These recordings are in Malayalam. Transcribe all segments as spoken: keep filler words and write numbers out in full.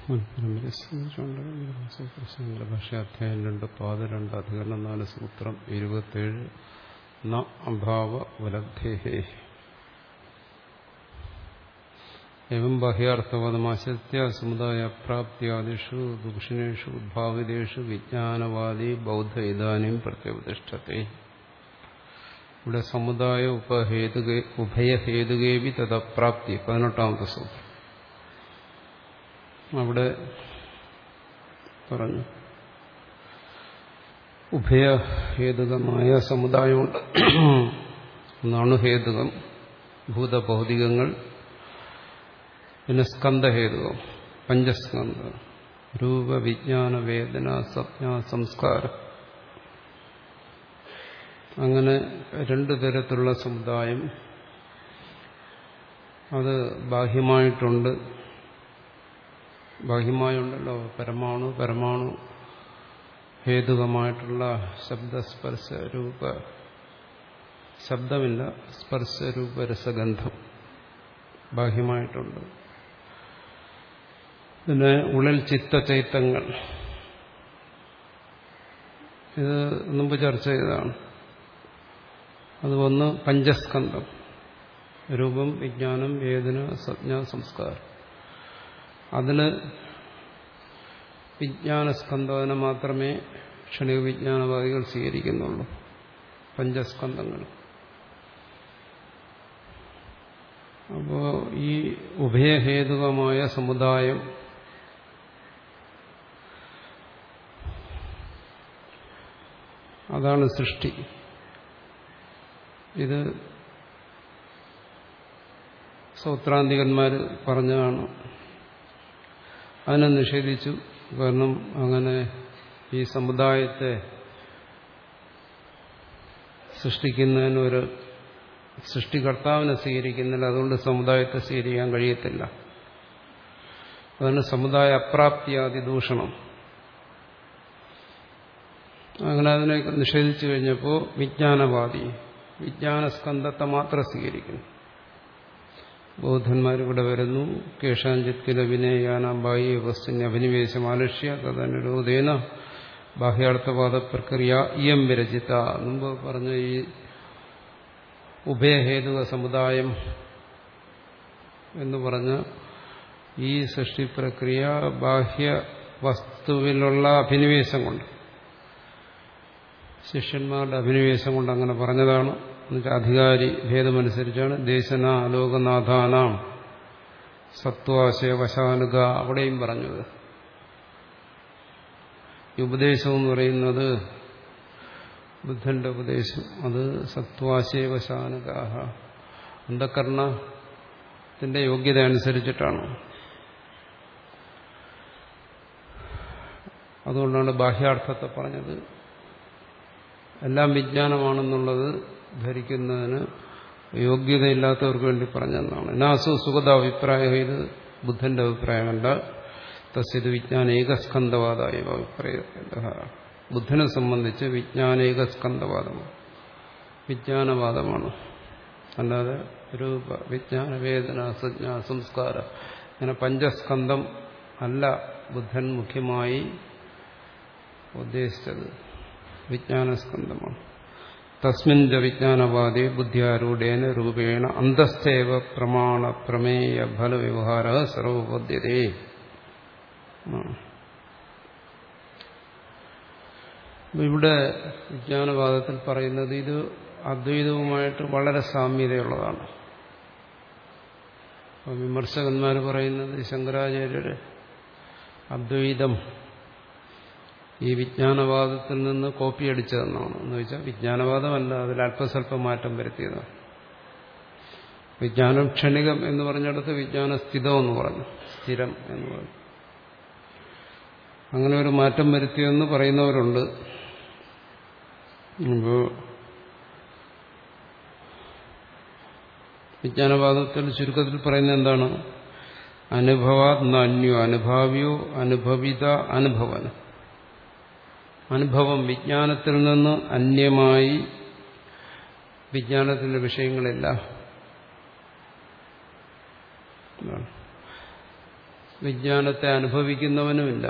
സൂത്രശൃംഖല ഭാഷ അധ്യായം രണ്ട് പാത രണ്ട് അധികരണം നാല് സൂത്രം ഇരുപത്തേഴ് ന അഭാവ ഉപലബ്ധേഹേ എവം ബാഹ്യാർത്ഥവാദമാശ്രിത്യ സമുദായ അപ്രാപ്ത്യാദിഷു ദുഃഷിണേഷു ഉദ്ഭാവിതേഷു വിജ്ഞാനവാദി ബൗദ്ധ ഇദാനീം പ്രത്യുപതിഷ്ഠത്തെ. ഇവിടെ സമുദായ ഉപഹേതുകേ ഉഭയഹേതുകേവി തദപ്രാപ്തി പതിനെട്ടാമത്തെ സൂത്രം. അവിടെ പറഞ്ഞു ഉഭയഹേതുകമായ സമുദായമുണ്ട്. ഒന്നാണ് ഹേതുകം ഭൂതഭൗതികങ്ങൾ, പിന്നെ സ്കന്ധഹേതുകം പഞ്ചസ്കന്ധം രൂപ വിജ്ഞാന വേദന സംജ്ഞ സംസ്കാരം. അങ്ങനെ രണ്ടു തരത്തിലുള്ള സമുദായം അത് ബാഹ്യമായിട്ടുണ്ട്. ബാഹ്യമായുണ്ടല്ലോ പരമാണു പരമാണു ഹേതുകമായിട്ടുള്ള ശബ്ദസ്പർശ രൂപ ശബ്ദമില്ല സ്പർശ രൂപ രസഗന്ധം ബാഹ്യമായിട്ടുണ്ട്. പിന്നെ ഉള്ളിൽ ചിത്തചൈത്തങ്ങൾ, ഇത് മുമ്പ് ചർച്ച ചെയ്തതാണ്. അത് ഒന്ന് പഞ്ചസ്കന്ധം രൂപം വിജ്ഞാനം വേദന സംജ്ഞ സംസ്കാരം. അതിന് വിജ്ഞാനസ്കന്ധനെ മാത്രമേ ക്ഷണിക വിജ്ഞാനവാദികൾ സ്വീകരിക്കുന്നുള്ളൂ. പഞ്ചസ്കന്ധങ്ങൾ. അപ്പോ ഈ ഉഭയഹേതുകമായ സമുദായം അതാണ് സൃഷ്ടി. ഇത് സൂത്രാന്തികന്മാർ പറഞ്ഞതാണ്. അതിനെ നിഷേധിച്ചു. കാരണം അങ്ങനെ ഈ സമുദായത്തെ സൃഷ്ടിക്കുന്നതിന് ഒരു സൃഷ്ടികർത്താവിനെ സ്വീകരിക്കുന്നില്ല. അതുകൊണ്ട് സമുദായത്തെ സ്വീകരിക്കാൻ കഴിയത്തില്ല. അതാണ് സമുദായ അപ്രാപ്തിയാദി ദൂഷണം. അങ്ങനെ അതിനെ നിഷേധിച്ചു കഴിഞ്ഞപ്പോൾ വിജ്ഞാനവാദി വിജ്ഞാനസ്കന്ധത്തെ മാത്രം സ്വീകരിക്കുന്നു. ബൗദ്ധന്മാരിവിടെ വരുന്നു. കേശാഞ്ചിത്തില വിനയാനാം ബാഹ്യ വസ്തുവിനെ അഭിനിവേശം ആലക്ഷ്യ തദനുരോധേന ബാഹ്യാർത്ഥവാദ പ്രക്രിയ ഇയം വിരചിത. മുമ്പ് പറഞ്ഞ ഈ ഉഭയഹേതുക സമുദായം എന്ന് പറഞ്ഞ ഈ സൃഷ്ടി പ്രക്രിയ ബാഹ്യ വസ്തുവിലുള്ള അഭിനിവേശം കൊണ്ട്, ശിഷ്യന്മാരുടെ അഭിനിവേശം കൊണ്ട് അങ്ങനെ പറഞ്ഞതാണ്. എന്നുവെച്ചാൽ അധികാരി ഭേദമനുസരിച്ചാണ്. ദേശന ലോകനാഥാനാം സത്വാശയ വശാനുക അവിടെയും പറഞ്ഞത്. ഈ ഉപദേശം എന്ന് പറയുന്നത് ബുദ്ധന്റെ ഉപദേശം അത് സത്വാശയ വശാനുക അന്ധകരണത്തിന്റെ യോഗ്യത അനുസരിച്ചിട്ടാണ്. അതുകൊണ്ടാണ് ബാഹ്യാർത്ഥത്തെ പറഞ്ഞത്. എല്ലാം വിജ്ഞാനമാണെന്നുള്ളത് ധരിക്കുന്നതിന് യോഗ്യതയില്ലാത്തവർക്ക് വേണ്ടി പറഞ്ഞെന്നാണ്. നാസു സുഗത അഭിപ്രായം. ഇത് ബുദ്ധന്റെ അഭിപ്രായമല്ല. തസ്യത് വിജ്ഞാന ഏകസ്കന്ധവാദായ അഭിപ്രായ. ബുദ്ധനെ സംബന്ധിച്ച് വിജ്ഞാനേകസ്കന്ധവാദമാണ്, വിജ്ഞാനവാദമാണ്. അല്ലാതെ രൂപ വിജ്ഞാന വേദന സംജ്ഞ സംസ്കാരം ഇങ്ങനെ പഞ്ചസ്കന്ധം അല്ല ബുദ്ധൻ മുഖ്യമായി ഉദ്ദേശിച്ചത്. വിജ്ഞാനസ്കന്ധമാണ്. തസ്മിൻ ച വിജ്ഞാനവാദേ ബുദ്ധ്യാരൂഢേന രൂപേണ അന്തസ്ഥേവ പ്രമാണ പ്രമേയ ഫലവ്യവഹാര സർവോപദ്ധ്യതേ. ഇവിടെ വിജ്ഞാനവാദത്തിൽ പറയുന്നത് ഇത് അദ്വൈതവുമായിട്ട് വളരെ സാമ്യതയുള്ളതാണ്. വിമർശകന്മാർ പറയുന്നത് ശങ്കരാചാര്യര് അദ്വൈതം ഈ വിജ്ഞാനവാദത്തിൽ നിന്ന് കോപ്പി അടിച്ചതെന്നാണ്. എന്ന് വെച്ചാൽ വിജ്ഞാനവാദമല്ല, അതിൽ അല്പസ്വല്പം മാറ്റം വരുത്തിയതാണ്. വിജ്ഞാനം ക്ഷണികം എന്ന് പറഞ്ഞിടത്ത് വിജ്ഞാന സ്ഥിതം എന്ന് പറഞ്ഞു, സ്ഥിരം എന്ന് പറഞ്ഞു. അങ്ങനെ ഒരു മാറ്റം വരുത്തിയെന്ന് പറയുന്നവരുണ്ട്. ഇപ്പോൾ വിജ്ഞാനവാദത്തിൽ ചുരുക്കത്തിൽ പറയുന്നത് എന്താണ്? അനുഭവാത് നാന്യോ അനുഭാവ്യോ അനുഭവിത അനുഭവന. അനുഭവം വിജ്ഞാനത്തിൽ നിന്ന് അന്യമായി വിജ്ഞാനത്തിന്റെ വിഷയങ്ങളില്ല. വിജ്ഞാനത്തെ അനുഭവിക്കുന്നവനുമില്ല.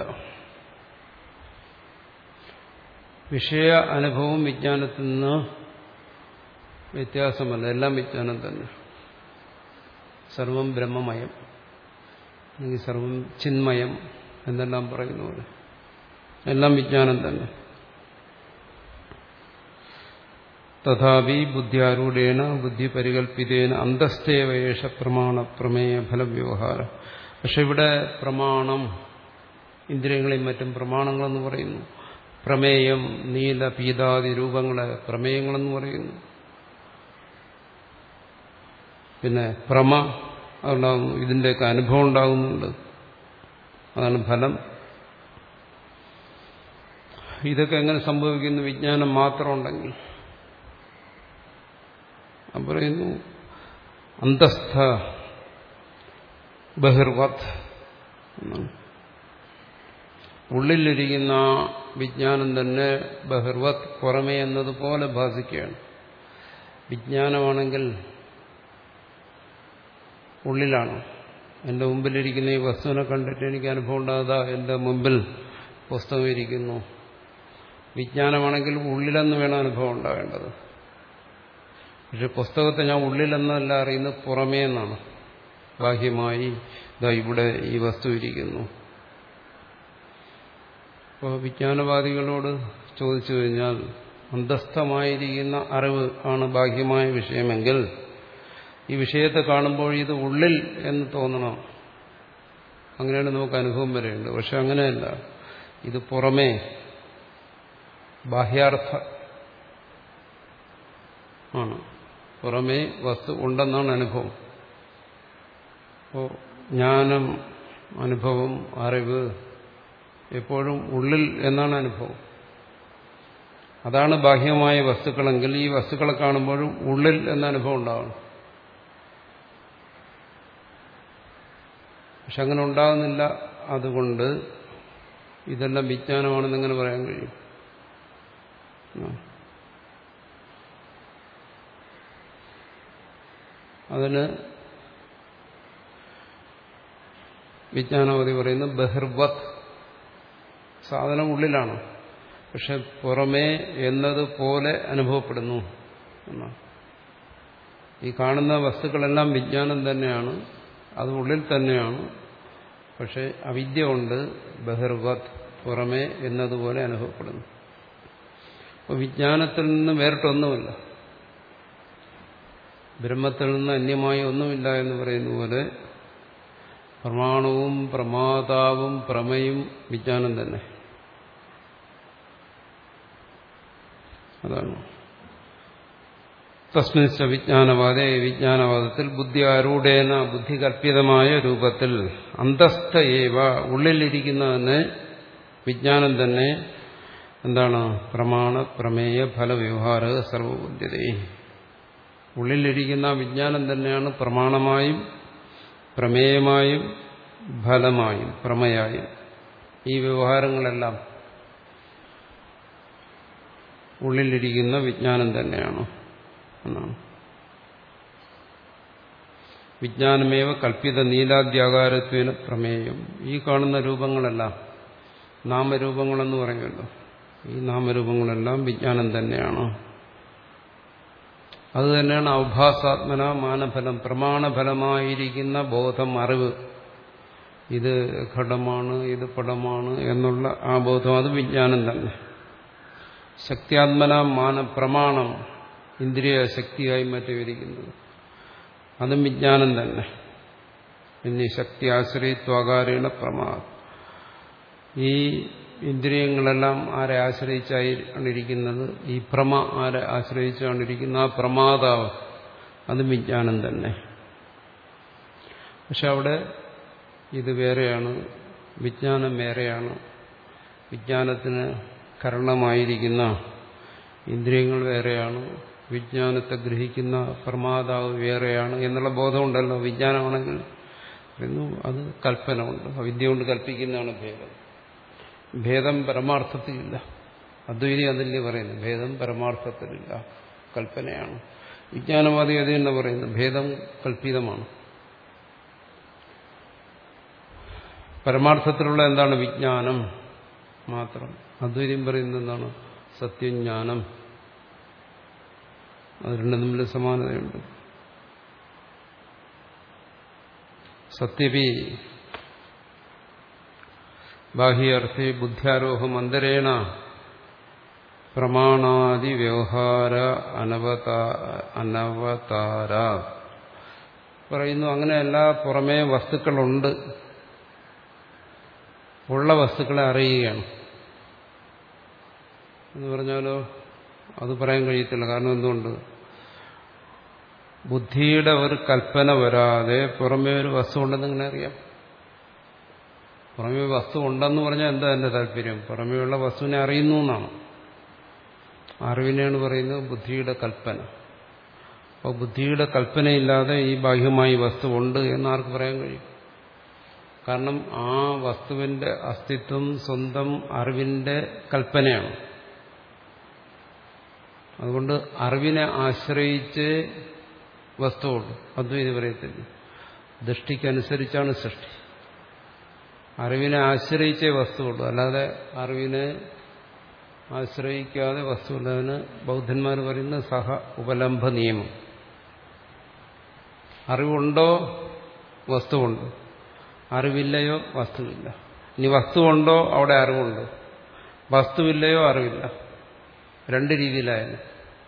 വിഷയ അനുഭവം വിജ്ഞാനത്തിൽ നിന്ന് വ്യത്യാസമല്ല, എല്ലാം വിജ്ഞാനം തന്നെ. സർവം ബ്രഹ്മമയം, അല്ലെങ്കിൽ സർവം ചിന്മയം എന്നെല്ലാം പറയുന്ന പോലെ എല്ലാം വിജ്ഞാനം തന്നെ. തഥാപി ബുദ്ധ്യാരൂഢേന ബുദ്ധി പരികൽപ്പിതേന അന്തസ്ഥേവേഷ പ്രമാണ പ്രമേയ ഫലവ്യവഹാരം. പക്ഷെ ഇവിടെ പ്രമാണം, ഇന്ദ്രിയങ്ങളെയും മറ്റും പ്രമാണങ്ങളെന്ന് പറയുന്നു. പ്രമേയം, നീല പീതാദി രൂപങ്ങളെ പ്രമേയങ്ങളെന്ന് പറയുന്നു. പിന്നെ പ്രമ ഉണ്ടാകുന്നു, ഇതിൻ്റെയൊക്കെ അനുഭവം ഉണ്ടാകുന്നുണ്ട്, അതാണ് ഫലം. ഇതൊക്കെ എങ്ങനെ സംഭവിക്കുന്നു? വിജ്ഞാനം മാത്രം ഉണ്ടെങ്കിൽ. പറയുന്നു അന്തസ്ഥ ബഹിർവത് എന്നാണ്. ഉള്ളിലിരിക്കുന്ന വിജ്ഞാനം തന്നെ ബഹിർവത്, പുറമേ എന്നതുപോലെ ഭാസിക്കുകയാണ്. വിജ്ഞാനമാണെങ്കിൽ ഉള്ളിലാണ്. എൻ്റെ മുമ്പിലിരിക്കുന്ന ഈ വസ്തുവിനെ കണ്ടിട്ട് എനിക്ക് അനുഭവം ഉണ്ടാകാതെ എൻ്റെ മുമ്പിൽ പുസ്തകം ഇരിക്കുന്നു. വിജ്ഞാനമാണെങ്കിൽ ഉള്ളിലെന്ന് വേണം അനുഭവം ഉണ്ടാകേണ്ടത്. പക്ഷെ പുസ്തകത്തെ ഞാൻ ഉള്ളിലെന്നല്ല അറിയുന്നത്, പുറമേ എന്നാണ്. ബാഹ്യമായി ഇതാ ഇവിടെ ഈ വസ്തു ഇരിക്കുന്നു. അപ്പോൾ വിജ്ഞാനവാദികളോട് ചോദിച്ചു കഴിഞ്ഞാൽ അന്തസ്ഥമായിരിക്കുന്ന അറിവ് ആണ് ബാഹ്യമായ വിഷയമെങ്കിൽ ഈ വിഷയത്തെ കാണുമ്പോൾ ഇത് ഉള്ളിൽ എന്ന് തോന്നണം. അങ്ങനെയാണ് നമുക്ക് അനുഭവം വരേണ്ടത്. പക്ഷെ അങ്ങനെയല്ല, ഇത് പുറമേ ബാഹ്യാർത്ഥ ആണ്. പുറമേ വസ്തു ഉണ്ടെന്നാണ് അനുഭവം. അപ്പോൾ ജ്ഞാനം, അനുഭവം, അറിവ് എപ്പോഴും ഉള്ളിൽ എന്നാണ് അനുഭവം. അതാണ് ബാഹ്യമായ വസ്തുക്കളെങ്കിൽ ഈ വസ്തുക്കളെ കാണുമ്പോഴും ഉള്ളിൽ എന്ന അനുഭവം ഉണ്ടാവണം. പക്ഷെ അങ്ങനെ ഉണ്ടാകുന്നില്ല. അതുകൊണ്ട് ഇതെല്ലാം വിജ്ഞാനമാണെന്ന് എങ്ങനെ പറയാൻ കഴിയും? അതിന് വിജ്ഞാനവാദി പറയുന്നത് ബഹിർവത്, സാധനം ഉള്ളിലാണ്, പക്ഷെ പുറമേ എന്നതുപോലെ അനുഭവപ്പെടുന്നു എന്നാണ്. ഈ കാണുന്ന വസ്തുക്കളെല്ലാം വിജ്ഞാനം തന്നെയാണ്, അത് ഉള്ളിൽ തന്നെയാണ്. പക്ഷെ അവിദ്യ കൊണ്ട് ബഹിർവത്, പുറമേ എന്നതുപോലെ അനുഭവപ്പെടുന്നു. അപ്പോൾ വിജ്ഞാനത്തിൽ നിന്ന് വേറിട്ടൊന്നുമില്ല, ബ്രഹ്മത്തിൽ നിന്ന് അന്യമായി ഒന്നുമില്ല എന്ന് പറയുന്ന പോലെ പ്രമാണവും പ്രമാതാവും പ്രമയും വിജ്ഞാനം തന്നെ. അതാണ് തസ്മിൻച വിജ്ഞാനവാദേ, വിജ്ഞാനവാദത്തിൽ ബുദ്ധി ആരൂഢേന, ബുദ്ധി കൽപ്പിതമായ രൂപത്തിൽ അന്തസ്ഥ ഏവ, ഉള്ളിലിരിക്കുന്നതന്നെ വിജ്ഞാനം തന്നെ എന്താണ്? പ്രമാണ പ്രമേയ ഫലവ്യവഹാര സർവബുദ്ധ്യതേ. ഉള്ളിലിരിക്കുന്ന വിജ്ഞാനം തന്നെയാണ് പ്രമാണമായും പ്രമേയമായും ഫലമായും പ്രമേയായും. ഈ വ്യവഹാരങ്ങളെല്ലാം ഉള്ളിലിരിക്കുന്ന വിജ്ഞാനം തന്നെയാണ് എന്നാണ്. വിജ്ഞാനമേവ കൽപ്പിത നീലാദ്യാകാരത്വേന പ്രമേയം. ഈ കാണുന്ന രൂപങ്ങളെല്ലാം നാമരൂപങ്ങളെന്ന് പറയുമല്ലോ, ഈ നാമരൂപങ്ങളെല്ലാം വിജ്ഞാനം തന്നെയാണ്. അതുതന്നെയാണ് ഔഭാസാത്മന മാനഫലം, പ്രമാണഫലമായിരിക്കുന്ന ബോധം, അറിവ്. ഇത് ഘടമാണ്, ഇത് പടമാണ് എന്നുള്ള ആ ബോധം, അത് വിജ്ഞാനം തന്നെ. ശക്തിയാത്മന മാന പ്രമാണം, ഇന്ദ്രിയ ശക്തിയായി മറ്റും ഇരിക്കുന്നത്, അതും വിജ്ഞാനം തന്നെ. പിന്നെ ശക്തി ആശ്രയിത്വാകാരേണ പ്രമാദം. ഈ ഇന്ദ്രിയങ്ങളെല്ലാം ആരെ ആശ്രയിച്ചാണ് ഇരിക്കുന്നത്? ഈ പ്രമ ആരെ ആശ്രയിച്ചാണ് ഇരിക്കുന്നത്? ആ പ്രമാതാവ്, അത് വിജ്ഞാനം തന്നെ. പക്ഷെ അവിടെ ഇത് വേറെയാണ്, വിജ്ഞാനം വേറെയാണ്. വിജ്ഞാനത്തിന് കാരണമായിരിക്കുന്ന ഇന്ദ്രിയങ്ങൾ വേറെയാണ്, വിജ്ഞാനത്തെ ഗ്രഹിക്കുന്ന പ്രമാതാവ് വേറെയാണ് എന്നുള്ള ബോധമുണ്ടല്ലോ. വിജ്ഞാനമാണെങ്കിൽ അത് കൽപ്പന ഉണ്ട്, അവിദ്യ കൊണ്ട് കൽപ്പിക്കുന്നതാണ് ഭേദം. ഭേദം പരമാർത്ഥത്തിലില്ല. അദ്വൈതി അതല്ലേ പറയുന്നത്, ഭേദം പരമാർത്ഥത്തിലില്ല, കൽപ്പനയാണ്. വിജ്ഞാനവാദി അത് തന്നെ പറയുന്നത്, ഭേദം കൽപ്പിതമാണ്. പരമാർത്ഥത്തിലുള്ള എന്താണ്? വിജ്ഞാനം മാത്രം. അദ്വൈതം പറയുന്നത് എന്താണ്? സത്യജ്ഞാനം. അത് രണ്ടും തമ്മിൽ സമാനതയുണ്ട്. സത്യപി ബാഹ്യർത്ഥേ ബുദ്ധ്യാരോഹം അന്തരേണ പ്രമാണാദി വ്യവഹാര അനവതാ അനവതാര പറയുന്നു. അങ്ങനെയല്ല, പുറമേ വസ്തുക്കളുണ്ട്, ഉള്ള വസ്തുക്കളെ അറിയുകയാണ് എന്ന് പറഞ്ഞാലോ അത് പറയാൻ കഴിയത്തില്ല. കാരണം എന്തുകൊണ്ട്? ബുദ്ധിയുടെ ഒരു കൽപ്പന വരാതെ പുറമേ ഒരു വസ്തു ഉണ്ടെന്ന് ഇങ്ങനെ അറിയാം. പുറമേ വസ്തു ഉണ്ടെന്ന് പറഞ്ഞാൽ എന്താ എന്റെ താല്പര്യം? പുറമേയുള്ള വസ്തുവിനെ അറിയുന്നു എന്നാണ്. അറിവിനെയാണ് പറയുന്നത് ബുദ്ധിയുടെ കൽപ്പന. അപ്പോൾ ബുദ്ധിയുടെ കൽപ്പനയില്ലാതെ ഈ ബാഹ്യമായി വസ്തു ഉണ്ട് എന്ന് ആർക്ക് പറയാൻ കഴിയും? കാരണം ആ വസ്തുവിന്റെ അസ്തിത്വം സ്വന്തം അറിവിന്റെ കൽപ്പനയാണ്. അതുകൊണ്ട് അറിവിനെ ആശ്രയിച്ച് വസ്തുവുള്ളൂ. അദ്വൈതം പറയത്തില്ല. ദൃഷ്ടിക്കനുസരിച്ചാണ് സൃഷ്ടി. അറിവിനെ ആശ്രയിച്ചേ വസ്തുവുള്ളൂ, അല്ലാതെ അറിവിനെ ആശ്രയിക്കാതെ വസ്തുവില്ല. അതിന് ബൗദ്ധന്മാർ പറയുന്ന സഹ ഉപലംഭ നിയമം. അറിവുണ്ടോ വസ്തുവുണ്ട്, അറിവില്ലയോ വസ്തുവില്ല. ഇനി വസ്തുവുണ്ടോ അവിടെ അറിവുണ്ട്, വസ്തുവില്ലയോ അറിവില്ല. രണ്ട് രീതിയിലായാലും.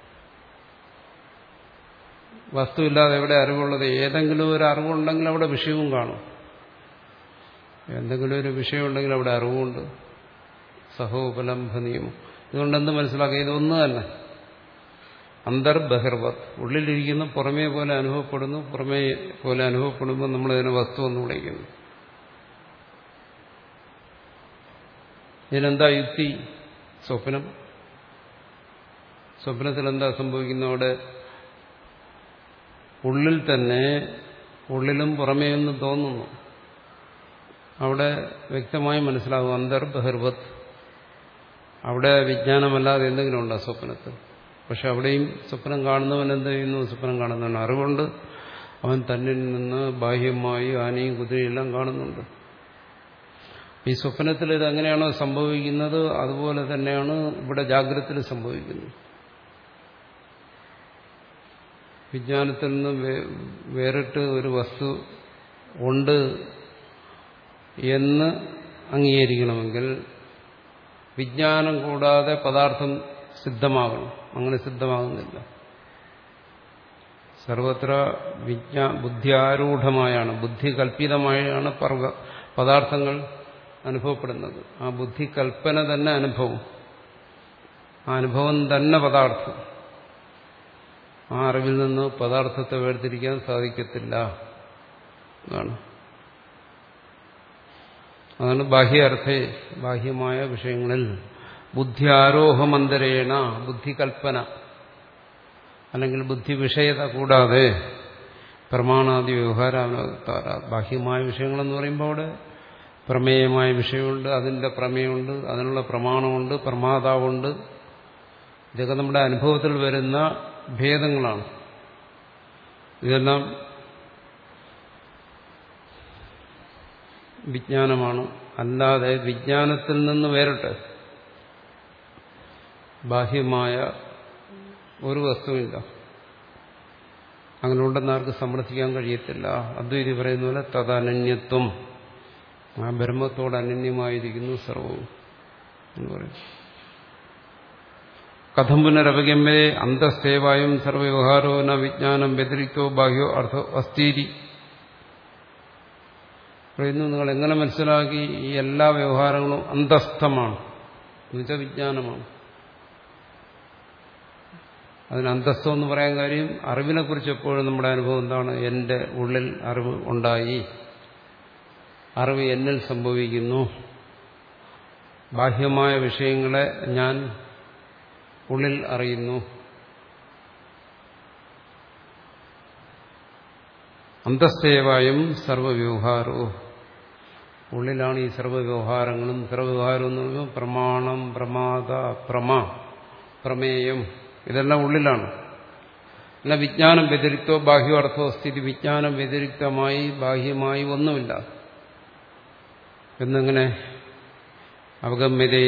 വസ്തുവില്ലാതെ എവിടെ അറിവുള്ളത്? ഏതെങ്കിലും ഒരു അറിവുണ്ടെങ്കിൽ അവിടെ വിഷയവും കാണും. എന്തെങ്കിലും ഒരു വിഷയമുണ്ടെങ്കിൽ അവിടെ അറിവുണ്ട്. സഹോപലംഭ നിയമം. ഇതുകൊണ്ടെന്ത് മനസ്സിലാക്കുക? ഇതൊന്നു തന്നെ. അന്തർബഹിർവത്, ഉള്ളിലിരിക്കുന്ന പുറമേ പോലെ അനുഭവപ്പെടുന്നു. പുറമേ പോലെ അനുഭവപ്പെടുമ്പോൾ നമ്മളതിനെ വസ്തു എന്ന് വിളിക്കുന്നു. ഇതിനെന്താ യുക്തി? സ്വപ്നം. സ്വപ്നത്തിൽ എന്താ സംഭവിക്കുന്നത്? അവിടെ ഉള്ളിൽ തന്നെ, ഉള്ളിലും പുറമേയൊന്നും തോന്നുന്നു. അവിടെ വ്യക്തമായി മനസ്സിലാകും അന്തർബഹിർവത്. അവിടെ വിജ്ഞാനമല്ലാതെ എന്തെങ്കിലും ഉണ്ടോ സ്വപ്നത്തിൽ? പക്ഷെ അവിടെയും സ്വപ്നം കാണുന്നവൻ എന്ത് ചെയ്യുന്നു? സ്വപ്നം കാണുന്നവൻ അറിവുണ്ട്. അവൻ തന്നിൽ നിന്ന് ബാഹ്യമായി ആനയും കുതിരയും എല്ലാം കാണുന്നുണ്ട്. ഈ സ്വപ്നത്തിൽ ഇത് എങ്ങനെയാണോ സംഭവിക്കുന്നത് അതുപോലെ തന്നെയാണ് ഇവിടെ ജാഗ്രതയിൽ സംഭവിക്കുന്നത്. വിജ്ഞാനത്തിൽ നിന്ന് വേറിട്ട് ഒരു വസ്തു ഉണ്ട് എന്ന് അംഗീകരിക്കണമെങ്കിൽ വിജ്ഞാനം കൂടാതെ പദാർത്ഥം സിദ്ധമാകണം. അങ്ങനെ സിദ്ധമാകുന്നില്ല. സർവത്ര വിജ്ഞാ ബുദ്ധിയാരൂഢമായാണ്, ബുദ്ധി കൽപ്പിതമായാണ് പദാർത്ഥങ്ങൾ അനുഭവപ്പെടുന്നത്. ആ ബുദ്ധി കൽപ്പന തന്നെ അനുഭവം, ആ അനുഭവം തന്നെ പദാർത്ഥം. ആ അറിവിൽ നിന്ന് പദാർത്ഥത്തെ വേർതിരിക്കാൻ സാധിക്കത്തില്ല. അതാണ് അതാണ് ബാഹ്യാർത്ഥേ, ബാഹ്യമായ വിഷയങ്ങളിൽ ബുദ്ധി ആരോഹമന്തരേണ, ബുദ്ധികൽപ്പന അല്ലെങ്കിൽ ബുദ്ധി വിഷയത കൂടാതെ പ്രമാണാദി വ്യവഹാരാവതാര. ബാഹ്യമായ വിഷയങ്ങളെന്ന് പറയുമ്പോൾ അവിടെ പ്രമേയമായ വിഷയമുണ്ട്, അതിന്റെ പ്രമേയമുണ്ട്, അതിനുള്ള പ്രമാണമുണ്ട്, പ്രമാതാവുണ്ട്. ഇതൊക്കെ നമ്മുടെ അനുഭവത്തിൽ വരുന്ന ഭേദങ്ങളാണ്. ഇതെല്ലാം വിജ്ഞാനമാണ്. അല്ലാതെ വിജ്ഞാനത്തിൽ നിന്ന് വേറിട്ട് ബാഹ്യമായ ഒരു വസ്തുവില്ല. അങ്ങനെ ഉണ്ടെന്ന് ആർക്ക് സമർത്ഥിക്കാൻ കഴിയത്തില്ല. അദ്വൈതി പറയുന്ന പോലെ തദനന്യത്വം, ആ ബ്രഹ്മത്തോട് അനന്യമായിരിക്കുന്നു സർവവും എന്ന് പറയും. കഥം പുനരവഗമ്യേ അന്തസ്തേവായും സർവ്വവ്യവഹാരോ ന വിജ്ഞാനം വ്യതിരിക്തോ ബാഹ്യോ അർത്ഥോ അസ്ഥീരി പറയുന്നു. നിങ്ങൾ എങ്ങനെ മനസ്സിലാക്കി? ഈ എല്ലാ വ്യവഹാരങ്ങളും അന്തസ്ഥമാണ്, എന്നുവെച്ചാൽ വിജ്ഞാനമാണ്. അതിന് അന്തസ്ഥം എന്ന് പറയാൻ കാര്യം അറിവിനെ കുറിച്ച് എപ്പോഴും നമ്മുടെ അനുഭവം എന്താണ്? എന്റെ ഉള്ളിൽ അറിവ് ഉണ്ടായി, അറിവ് എന്നിൽ സംഭവിക്കുന്നു. ബാഹ്യമായ വിഷയങ്ങളെ ഞാൻ ഉള്ളിൽ അറിയുന്നു. അന്തസ്തേവായും സർവ്വവ്യവഹാരവും, ഉള്ളിലാണ് ഈ സർവ്വവ്യവഹാരങ്ങളും. സർവ്വവ്യവഹാരം എന്ന് പറയുമ്പോൾ പ്രമാണം, പ്രമാദ, പ്രമ, പ്രമേയം, ഇതെല്ലാം ഉള്ളിലാണ്. അല്ല വിജ്ഞാനം വ്യതിരിക്തോ ബാഹ്യോ അർത്ഥോ സ്ഥിതി, വിജ്ഞാനം വ്യതിരിക്തമായി ബാഹ്യമായി ഒന്നുമില്ല. എന്നെങ്ങനെ അവഗമ്യതേ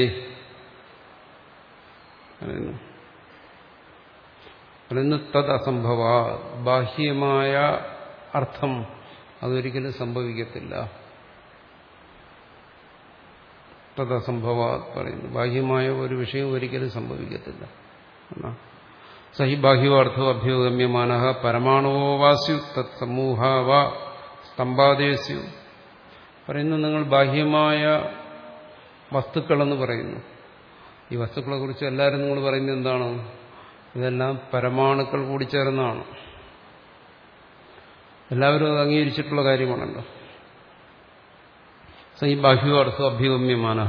പറയുന്നു തത് അസംഭവ ബാഹ്യമായ അർത്ഥം അതൊരിക്കലും സംഭവിക്കത്തില്ല. തത് അസംഭവ പറയുന്നു ബാഹ്യമായ ഒരു വിഷയം ഒരിക്കലും സംഭവിക്കത്തില്ല. സഹി ബാഹ്യാർത്ഥോ അഭ്യുഗമ്യമാന പരമാണുവോ വാസ്യു തത് സമൂഹാവ സ്തംഭാദേശു പറയുന്നു. നിങ്ങൾ ബാഹ്യമായ വസ്തുക്കളെന്ന് പറയുന്നു. ഈ വസ്തുക്കളെ കുറിച്ച് എല്ലാവരും നിങ്ങൾ പറയുന്നത് എന്താണ്? ഇതെല്ലാം പരമാണുക്കൾ കൂടി ചേർന്നതാണ്. എല്ലാവരും അത് അംഗീകരിച്ചിട്ടുള്ള കാര്യമാണല്ലോ. ഈ ബാഹ്യാർത്ഥോ അഭ്യുഗമ്യമാന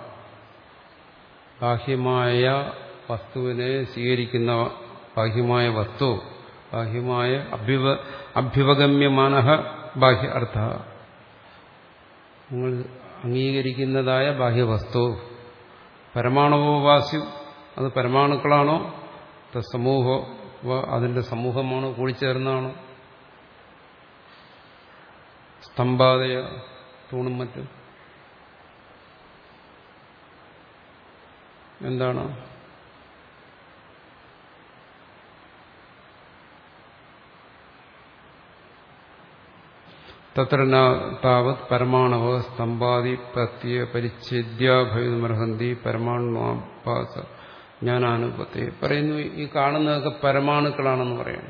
ബാഹ്യമായ വസ്തുവിനെ സ്വീകരിക്കുന്ന ബാഹ്യമായ വസ്തു ബാഹ്യമായ അഭ്യുവ അഭ്യുപഗമ്യമാന ബാഹ്യ അർത്ഥ നിങ്ങൾ അംഗീകരിക്കുന്നതായ ബാഹ്യവസ്തു പരമാണുവോ വാസ്യു അത് പരമാണുക്കളാണോ സമൂഹോ അതിന്റെ സമൂഹമാണോ കൂടിച്ചേർന്നാണോ സ്തംഭാദയ തൂണും മറ്റും എന്താണ്? തത്ര താവത് പരമാണവ സ്തംഭാദി പ്രത്യ പരിച്ഛേദ്യാഭവിതമർഹന്തി പരമാണുപാസ ജ്ഞാനാനുപത്തെ പറയുന്നു. ഈ കാണുന്നതൊക്കെ പരമാണുക്കളാണെന്ന് പറയുന്നു.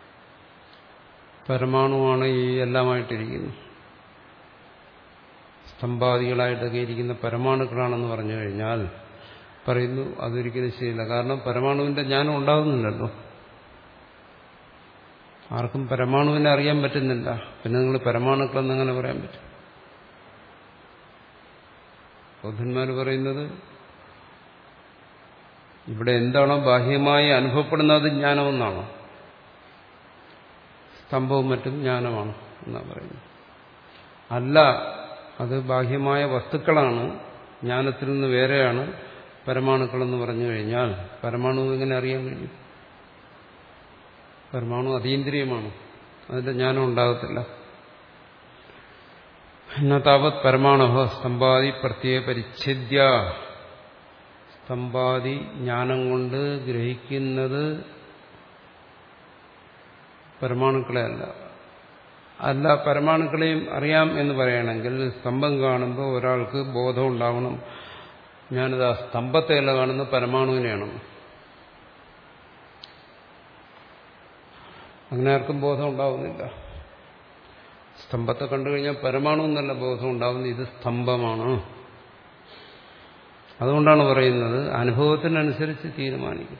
പരമാണുവാണ് ഈ എല്ലാമായിട്ടിരിക്കുന്നു. സ്തംഭാദികളായിട്ടൊക്കെ ഇരിക്കുന്ന പരമാണുക്കളാണെന്ന് പറഞ്ഞു കഴിഞ്ഞാൽ പറയുന്നു അതൊരിക്കലും ശരിയില്ല. കാരണം പരമാണുവിന്റെ ജ്ഞാനം ഉണ്ടാകുന്നില്ലല്ലോ. ആർക്കും പരമാണുവിനെ അറിയാൻ പറ്റുന്നില്ല. പിന്നെ നിങ്ങൾ പരമാണുക്കളെന്ന് എങ്ങനെ പറയാൻ പറ്റും? ബൗദ്ധന്മാർ പറയുന്നത് ഇവിടെ എന്താണോ ബാഹ്യമായി അനുഭവപ്പെടുന്നത് ജ്ഞാനമെന്നാണോ? സ്തംഭവും മറ്റും ജ്ഞാനമാണ് എന്നാണ് പറയുന്നത്. അല്ല, അത് ബാഹ്യമായ വസ്തുക്കളാണ്, ജ്ഞാനത്തിൽ നിന്ന് വേറെയാണ് പരമാണുക്കളെന്ന് പറഞ്ഞു കഴിഞ്ഞാൽ പരമാണു എങ്ങനെ അറിയാൻ കഴിയും? പരമാണു അതീന്ദ്രിയമാണ്, അതിന്റെ ജ്ഞാനം ഉണ്ടാകത്തില്ല. എന്ന താവത് പരമാണു സ്തംഭാദി പ്രത്യേക പരിച്ഛേദ്യ സ്തംഭാദി ജ്ഞാനം കൊണ്ട് ഗ്രഹിക്കുന്നത് പരമാണുക്കളെ അല്ല. അല്ല, പരമാണുക്കളെയും അറിയാം എന്ന് പറയണമെങ്കിൽ സ്തംഭം കാണുമ്പോൾ ഒരാൾക്ക് ബോധം ഉണ്ടാവണം. ഞാനിത് ആ സ്തംഭത്തെയല്ല കാണുന്ന പരമാണുവിനെയാണ്. അങ്ങനെ ആർക്കും ബോധം ഉണ്ടാവുന്നില്ല. സ്തംഭത്തെ കണ്ടു കഴിഞ്ഞാൽ പരമാണു എന്നല്ല ബോധം ഉണ്ടാവുന്നത്, ഇത് സ്തംഭമാണ്. അതുകൊണ്ടാണ് പറയുന്നത് അനുഭവത്തിനനുസരിച്ച് തീരുമാനിക്കും.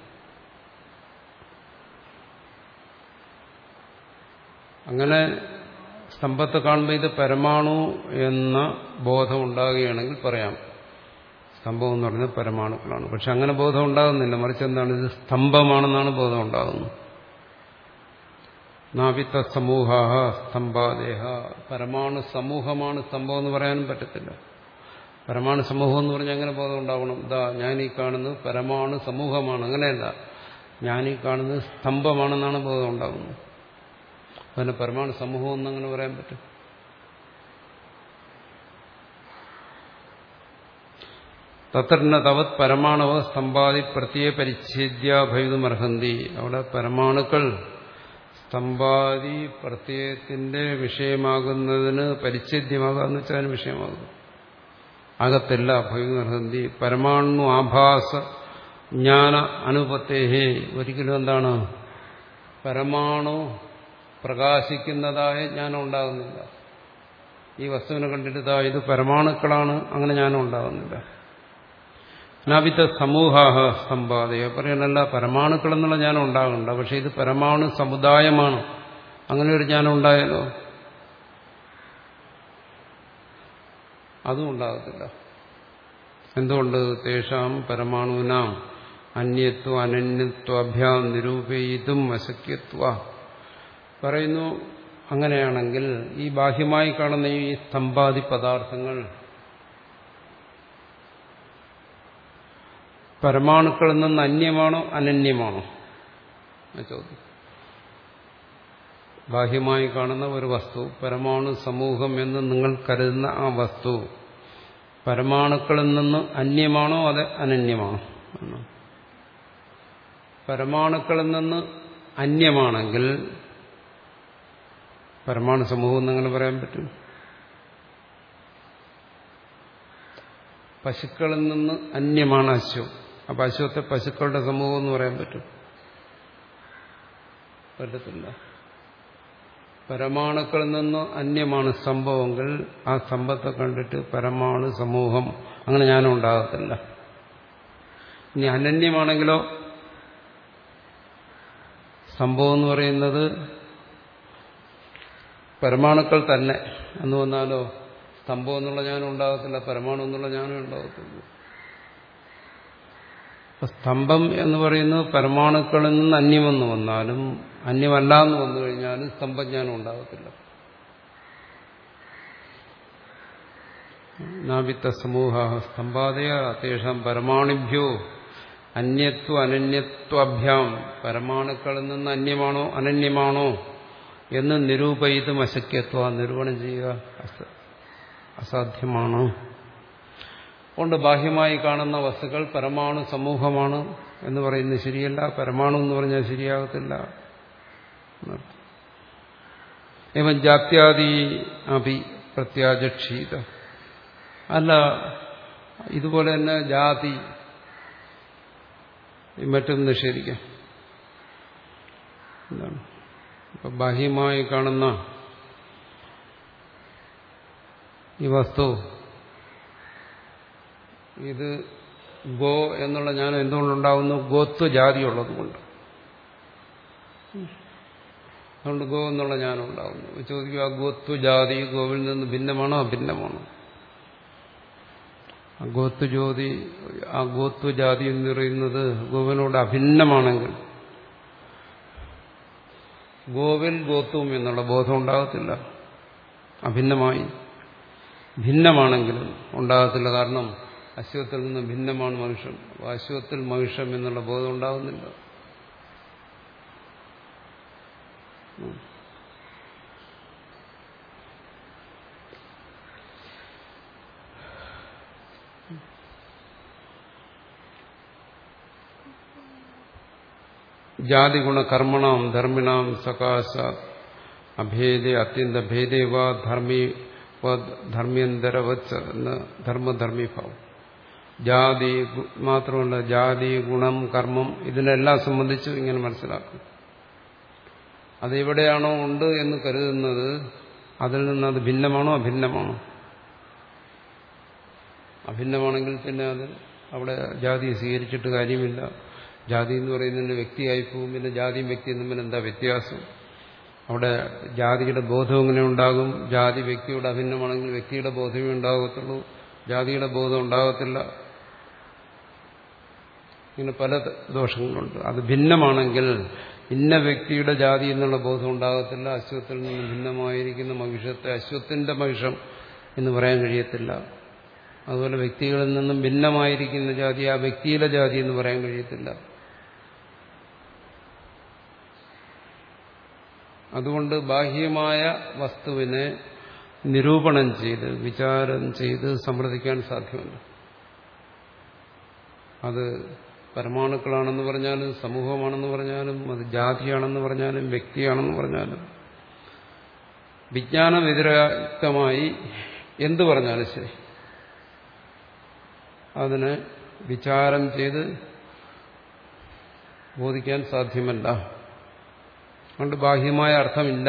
അങ്ങനെ സ്തംഭത്തെ കാണുമ്പോൾ ഇത് പരമാണു എന്ന ബോധം ഉണ്ടാകുകയാണെങ്കിൽ പറയാം സ്തംഭം എന്ന് പറയുന്നത് പരമാണുക്കളാണ്. പക്ഷെ അങ്ങനെ ബോധം ഉണ്ടാകുന്നില്ല. മറിച്ച് എന്താണ്? ഇത് സ്തംഭമാണെന്നാണ് ബോധം ഉണ്ടാകുന്നത്. നാവിത്ത സമൂഹ സ്തംഭാദേഹ പരമാണു സമൂഹമാണ് സ്തംഭം എന്ന് പറയാനും പറ്റത്തില്ല. പരമാണു സമൂഹം എന്ന് പറഞ്ഞാൽ എങ്ങനെ ബോധം ഉണ്ടാവണം? ഇതാ ഞാൻ ഈ കാണുന്നത് പരമാണു സമൂഹമാണ്, അങ്ങനെയല്ല. ഞാൻ ഈ കാണുന്നത് സ്തംഭമാണെന്നാണ് ബോധം ഉണ്ടാകുന്നത്. അതിന് പരമാണു സമൂഹം എന്നങ്ങനെ പറയാൻ പറ്റും? തത്രന തവത് പരമാണവ സ്തംഭാദി പ്രത്യേക പരിച്ഛേദ്യാഭയുതമർഹന്തി അവിടെ പരമാണുക്കൾ സ്തംഭാദി പ്രത്യയത്തിന്റെ വിഷയമാകുന്നതിന് പരിച്ഛേദ്യമാകാന്ന് വെച്ചാൽ അതിന് വിഷയമാകുന്നു. ആകത്തില്ല. ഭയുതമർഹന്തി പരമാണു ആഭാസ ജ്ഞാന അനുപത്തേഹേ ഒരിക്കലും എന്താണ്? പരമാണു പ്രകാശിക്കുന്നതായ ജ്ഞാനം ഉണ്ടാകുന്നില്ല. ഈ വസ്തുവിനെ കണ്ടിട്ട് ഇത് പരമാണുക്കളാണ്, അങ്ങനെ ജ്ഞാനം ഉണ്ടാകുന്നില്ല. നാവിത്ത സമൂഹ സ്തംഭാദയ പറയാനല്ല, പരമാണുക്കൾ എന്നുള്ള ജ്ഞാനം ഉണ്ടാകുന്നുണ്ട്. പക്ഷെ ഇത് പരമാണു സമുദായമാണ്, അങ്ങനെ ഒരു ജ്ഞാനം ഉണ്ടായാലോ? അതും ഉണ്ടാകത്തില്ല. എന്തുകൊണ്ട്? തേഷാം പരമാണുനാം അന്യത്വ അനന്യത്വാഭ്യാം നിരൂപയിതും അശക്യത്വ പറയുന്നു. അങ്ങനെയാണെങ്കിൽ ഈ ബാഹ്യമായി കാണുന്ന ഈ സ്തംഭാദി പദാർത്ഥങ്ങൾ പരമാണുക്കളിൽ നിന്ന് അന്യമാണോ അനന്യമാണോ? ചോദ്യം. ബാഹ്യമായി കാണുന്ന ഒരു വസ്തു പരമാണു സമൂഹം എന്ന് നിങ്ങൾ കരുതുന്ന ആ വസ്തു പരമാണുക്കളിൽ നിന്ന് അന്യമാണോ അത് അനന്യമാണോ എന്ന്. പരമാണുക്കളിൽ നിന്ന് അന്യമാണെങ്കിൽ പരമാണു സമൂഹം എന്നങ്ങനെ പറയാൻ പറ്റും. പശുക്കളിൽ നിന്ന് അന്യമാണ് അശ്വം. അപ്പൊ അശ്വത്തെ പശുക്കളുടെ സമൂഹം എന്ന് പറയാൻ പറ്റും? പറ്റത്തില്ല. പരമാണുക്കളിൽ നിന്ന് അന്യമാണ് സംഭവമെങ്കിൽ ആ സംഭവത്തെ കണ്ടിട്ട് പരമാണു സമൂഹം അങ്ങനെ ഞാനും ഉണ്ടാകത്തില്ല. ഇനി അനന്യമാണെങ്കിലോ സംഭവം എന്ന് പറയുന്നത് പരമാണുക്കൾ തന്നെ എന്ന് വന്നാലോ സംഭവം എന്നുള്ള ഞാനും ഉണ്ടാകത്തില്ല, പരമാണു എന്നുള്ള ഞാനും ഉണ്ടാകത്തുള്ളൂ. സ്തംഭം എന്ന് പറയുന്നത് പരമാണുക്കളിൽ നിന്ന് അന്യമെന്ന് വന്നാലും അന്യമല്ല എന്ന് വന്നു കഴിഞ്ഞാലും സ്തംഭജ്ഞാനം ഉണ്ടാകത്തില്ല. നാവിത്ത സമൂഹ സ്തംഭാദയ തേഷാം പരമാണുഭ്യോ അന്യത്വ അനന്യത്വഭ്യാം. പരമാണുക്കളിൽ നിന്ന് അന്യമാണോ അനന്യമാണോ എന്ന് നിരൂപയിതും അശക്യത്വ, നിരൂപണം ചെയ്യുക അസാധ്യമാണ്. കൊണ്ട് ബാഹ്യമായി കാണുന്ന വസ്തുക്കൾ പരമാണു സമൂഹമാണ് എന്ന് പറയുന്നത് ശരിയല്ല. പരമാണു എന്ന് പറഞ്ഞാൽ ശരിയാകത്തില്ല. ഏവം ജാത്യാദി അഭി പ്രത്യാജക്ഷീത. അല്ല, ഇതുപോലെ തന്നെ ജാതി മറ്റും നിഷേധിക്കാം. എന്താണ് ഇപ്പൊ ബാഹ്യമായി കാണുന്ന ഈ വസ്തു ഇത് ഗോ എന്നുള്ള ജ്ഞാനം എന്തുകൊണ്ടുണ്ടാകുന്നു? ഗോത്വ ജാതിയുള്ളത് കൊണ്ട്. അതുകൊണ്ട് ഗോ എന്നുള്ള ജ്ഞാനം ഉണ്ടാകുന്നു. ചോദിക്കുക, ഗോത്വ ജാതി ഗോവിൽ നിന്ന് ഭിന്നമാണോ അഭിന്നമാണോ? ആ ഗോത്വ ജ്യോതി ആ ഗോത്വ ജാതി എന്ന് പറയുന്നത് ഗോവിനോട് അഭിന്നമാണെങ്കിൽ ഗോവിൽ ഗോത്വം എന്നുള്ള ബോധം ഉണ്ടാകത്തില്ല. അഭിന്നമായി ഭിന്നമാണെങ്കിലും ഉണ്ടാകത്തില്ല. കാരണം അശ്വത്തിൽ നിന്ന് ഭിന്നമാണ് മനുഷ്യൻ. അശ്വത്തിൽ മനുഷ്യൻ എന്നുള്ള ബോധം ഉണ്ടാകുന്നില്ല. ജാതിഗുണ കർമ്മണാം ധർമ്മിണാം സകാശാത് അഭേദേ അത്യന്ത ഭേദേവ ധർമ്മി ധർമ്മ്യന്തരവച്ച് എന്ന് ധർമ്മധർമ്മിഭാവം. ജാതി മാത്രമല്ല, ജാതി ഗുണം കർമ്മം ഇതിനെല്ലാം സംബന്ധിച്ച് ഇങ്ങനെ മനസ്സിലാക്കും. അതെവിടെയാണോ ഉണ്ട് എന്ന് കരുതുന്നത് അതിൽ നിന്ന് അത് ഭിന്നമാണോ അഭിന്നമാണോ? അഭിന്നമാണെങ്കിൽ പിന്നെ അത് അവിടെ ജാതി സ്വീകരിച്ചിട്ട് കാര്യമില്ല. ജാതി എന്ന് പറയുന്നതിന് വ്യക്തിയായി പോകും. പിന്നെ ജാതിയും വ്യക്തിയും തമ്മിൽ എന്താ വ്യത്യാസം? അവിടെ ജാതിയുടെ ബോധം എങ്ങനെ ഉണ്ടാകും? ജാതി വ്യക്തിയുടെ അഭിന്നമാണെങ്കിൽ വ്യക്തിയുടെ ബോധമേ ഉണ്ടാകത്തുള്ളൂ, ജാതിയുടെ ബോധം ഉണ്ടാകത്തില്ല. ഇങ്ങനെ പല ദോഷങ്ങളുണ്ട്. അത് ഭിന്നമാണെങ്കിൽ ഇന്ന വ്യക്തിയുടെ ജാതി എന്നുള്ള ബോധം ഉണ്ടാകത്തില്ല. അശ്വത്തിൽ നിന്ന് ഭിന്നമായിരിക്കുന്ന മഹിഷത്തെ അശ്വത്തിന്റെ മഹിഷം എന്ന് പറയാൻ കഴിയത്തില്ല. അതുപോലെ വ്യക്തികളിൽ നിന്നും ഭിന്നമായിരിക്കുന്ന ജാതി ആ വ്യക്തിയിലെ ജാതി എന്ന് പറയാൻ കഴിയത്തില്ല. അതുകൊണ്ട് ബാഹ്യമായ വസ്തുവിനെ നിരൂപണം ചെയ്ത് വിചാരം ചെയ്ത് സമ്മർദ്ദിക്കാൻ സാധ്യമല്ല. അത് പരമാണുക്കളാണെന്ന് പറഞ്ഞാലും സമൂഹമാണെന്ന് പറഞ്ഞാലും അത് ജാതിയാണെന്ന് പറഞ്ഞാലും വ്യക്തിയാണെന്ന് പറഞ്ഞാലും വിജ്ഞാന വ്യതിരക്തമായി എന്തു പറഞ്ഞാലും ശരി അതിനെ വിചാരം ചെയ്ത് ബോധിക്കാൻ സാധ്യമല്ല. അതുകൊണ്ട് ബാഹ്യമായ അർത്ഥമില്ല.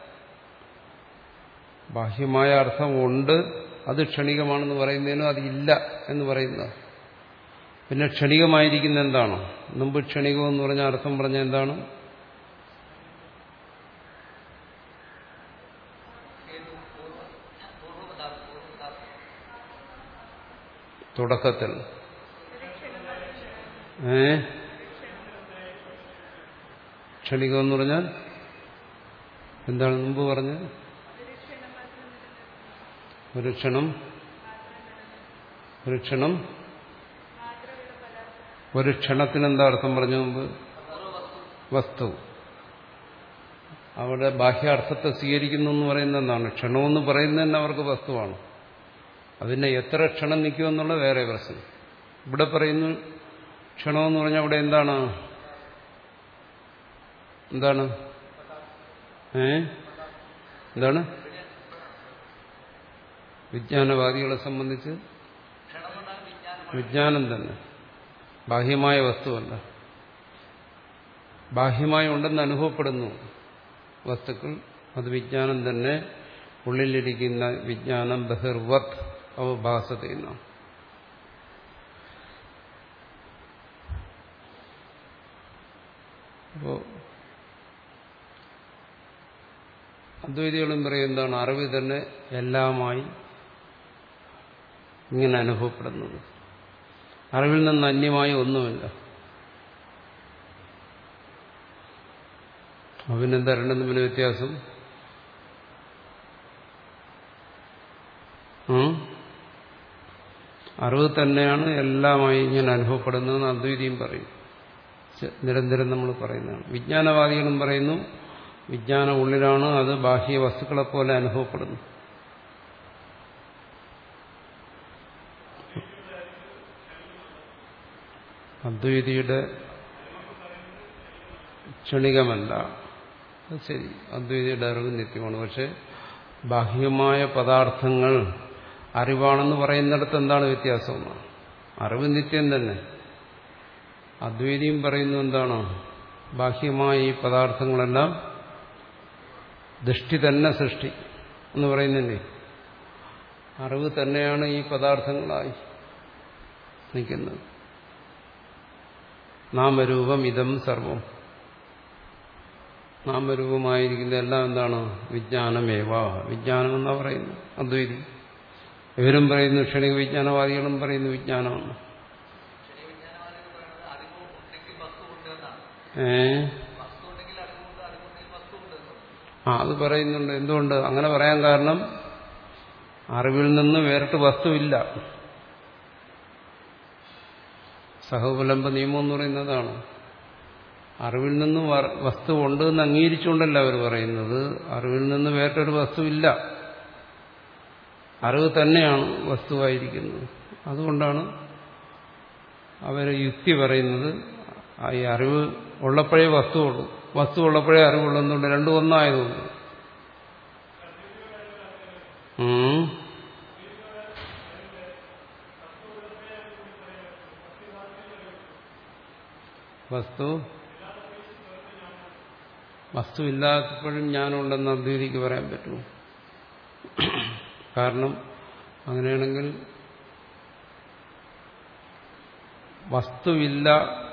ബാഹ്യമായ അർത്ഥം ഉണ്ട്, അത് ക്ഷണികമാണെന്ന് പറയുന്നതിനും അതില്ല എന്ന് പറയുന്നത്. പിന്നെ ക്ഷണികമായിരിക്കുന്ന എന്താണ്? മുമ്പ് ക്ഷണികം എന്ന് പറഞ്ഞ അർത്ഥം പറഞ്ഞ എന്താണ്? തുടക്കത്തിൽ ഏ ക്ഷണികം എന്ന് പറഞ്ഞാൽ എന്താണ് മുമ്പ് പറഞ്ഞത്? ഒരു ക്ഷണം ഒരു ക്ഷണം ഒരു ക്ഷണത്തിന് എന്താ അർത്ഥം പറഞ്ഞു മുമ്പ്? വസ്തു. അവിടെ ബാഹ്യാർത്ഥത്തെ സ്വീകരിക്കുന്നു എന്ന് പറയുന്നത് എന്താണ്? ക്ഷണമെന്ന് പറയുന്നത് തന്നെ അവർക്ക് വസ്തുവാണ്. അതിനെ എത്ര ക്ഷണം നിൽക്കുമെന്നുള്ള വേറെ പ്രശ്നം. ഇവിടെ പറയുന്നു ക്ഷണമെന്ന് പറഞ്ഞാൽ അവിടെ എന്താണ് എന്താണ് ഏ എന്താണ് വിജ്ഞാനവാദികളെ സംബന്ധിച്ച് വിജ്ഞാനം തന്നെ, ബാഹ്യമായ വസ്തുവല്ല. ബാഹ്യമായി ഉണ്ടെന്ന് അനുഭവപ്പെടുന്നു വസ്തുക്കൾ, അത് വിജ്ഞാനം തന്നെ. ഉള്ളിലിരിക്കുന്ന വിജ്ഞാനം ബഹിർവത് അവഭാസതയെന്ന. അപ്പോ അദ്വൈതികളും പറയും എന്താണ്, അറിവ് തന്നെ എല്ലാമായി ഇങ്ങനെ അനുഭവപ്പെടുന്നത്, അറിവിൽ നിന്ന് അന്യമായി ഒന്നുമില്ല. അവിനെന്താ രണ്ടും തമ്മിൽ വ്യത്യാസം? അറിവ് തന്നെയാണ് എല്ലാമായി ഇങ്ങനെ അനുഭവപ്പെടുന്നതെന്ന് അദ്വൈതിയും പറയും, നിരന്തരം നമ്മൾ പറയുന്നതാണ്. വിജ്ഞാനവാദികളും പറയുന്നു വിജ്ഞാനം ഉള്ളിലാണ്, അത് ബാഹ്യ വസ്തുക്കളെ പോലെ അനുഭവപ്പെടുന്നു. അദ്വൈതിയുടെ ക്ഷണികമല്ല, ശരി, അദ്വൈതിയുടെ അറിവ് നിത്യമാണ്. പക്ഷെ ബാഹ്യമായ പദാർത്ഥങ്ങൾ അറിവാണെന്ന് പറയുന്നിടത്ത് എന്താണ് വ്യത്യാസം? അറിവ് നിത്യം തന്നെ. അദ്വൈതിയും പറയുന്നു എന്താണ്, ബാഹ്യമായ ഈ പദാർത്ഥങ്ങളെല്ലാം ദൃഷ്ടി തന്നെ സൃഷ്ടി എന്ന് പറയുന്നില്ലേ, അറിവ് തന്നെയാണ് ഈ പദാർത്ഥങ്ങളായി നിൽക്കുന്നത്. നാമരൂപം ഇതം സർവം, നാമരൂപമായിരിക്കുന്ന എല്ലാം എന്താണ്? വിജ്ഞാനമേവ, വിജ്ഞാനമെന്നാ പറയുന്നു അദ്വൈതി. ഇവരും പറയുന്നു, ക്ഷണിക വിജ്ഞാനവാദികളും പറയുന്നു വിജ്ഞാനമെന്ന്. ഏ ആ അത് പറയുന്നുണ്ട്. എന്തുകൊണ്ട് അങ്ങനെ പറയാൻ കാരണം, അറിവിൽ നിന്ന് വേറിട്ട് വസ്തുവില്ല. സഹോപലംബ നിയമം എന്ന് പറയുന്നതാണ്. അറിവിൽ നിന്ന് വസ്തു ഉണ്ട് എന്ന് അംഗീകരിച്ചുകൊണ്ടല്ല അവർ പറയുന്നത്, അറിവിൽ നിന്ന് വേറിട്ടൊരു വസ്തുവില്ല, അറിവ് തന്നെയാണ് വസ്തുവായിരിക്കുന്നത്. അതുകൊണ്ടാണ് അവർ യുക്തി പറയുന്നത്, ഈ അറിവ് ഉള്ളപ്പോഴേ വസ്തുവുള്ളൂ, വസ്തു ഉള്ളപ്പോഴേ അറിവുള്ളതുകൊണ്ട് രണ്ടും ഒന്നായതുകൊണ്ട്. വസ്തു വസ്തു ഇല്ലാത്തപ്പോഴും ഞാനുണ്ടെന്ന് അദ്വൈതിക്ക് പറയാൻ പറ്റുമോ? കാരണം അങ്ങനെയാണെങ്കിൽ വസ്തുവില്ല,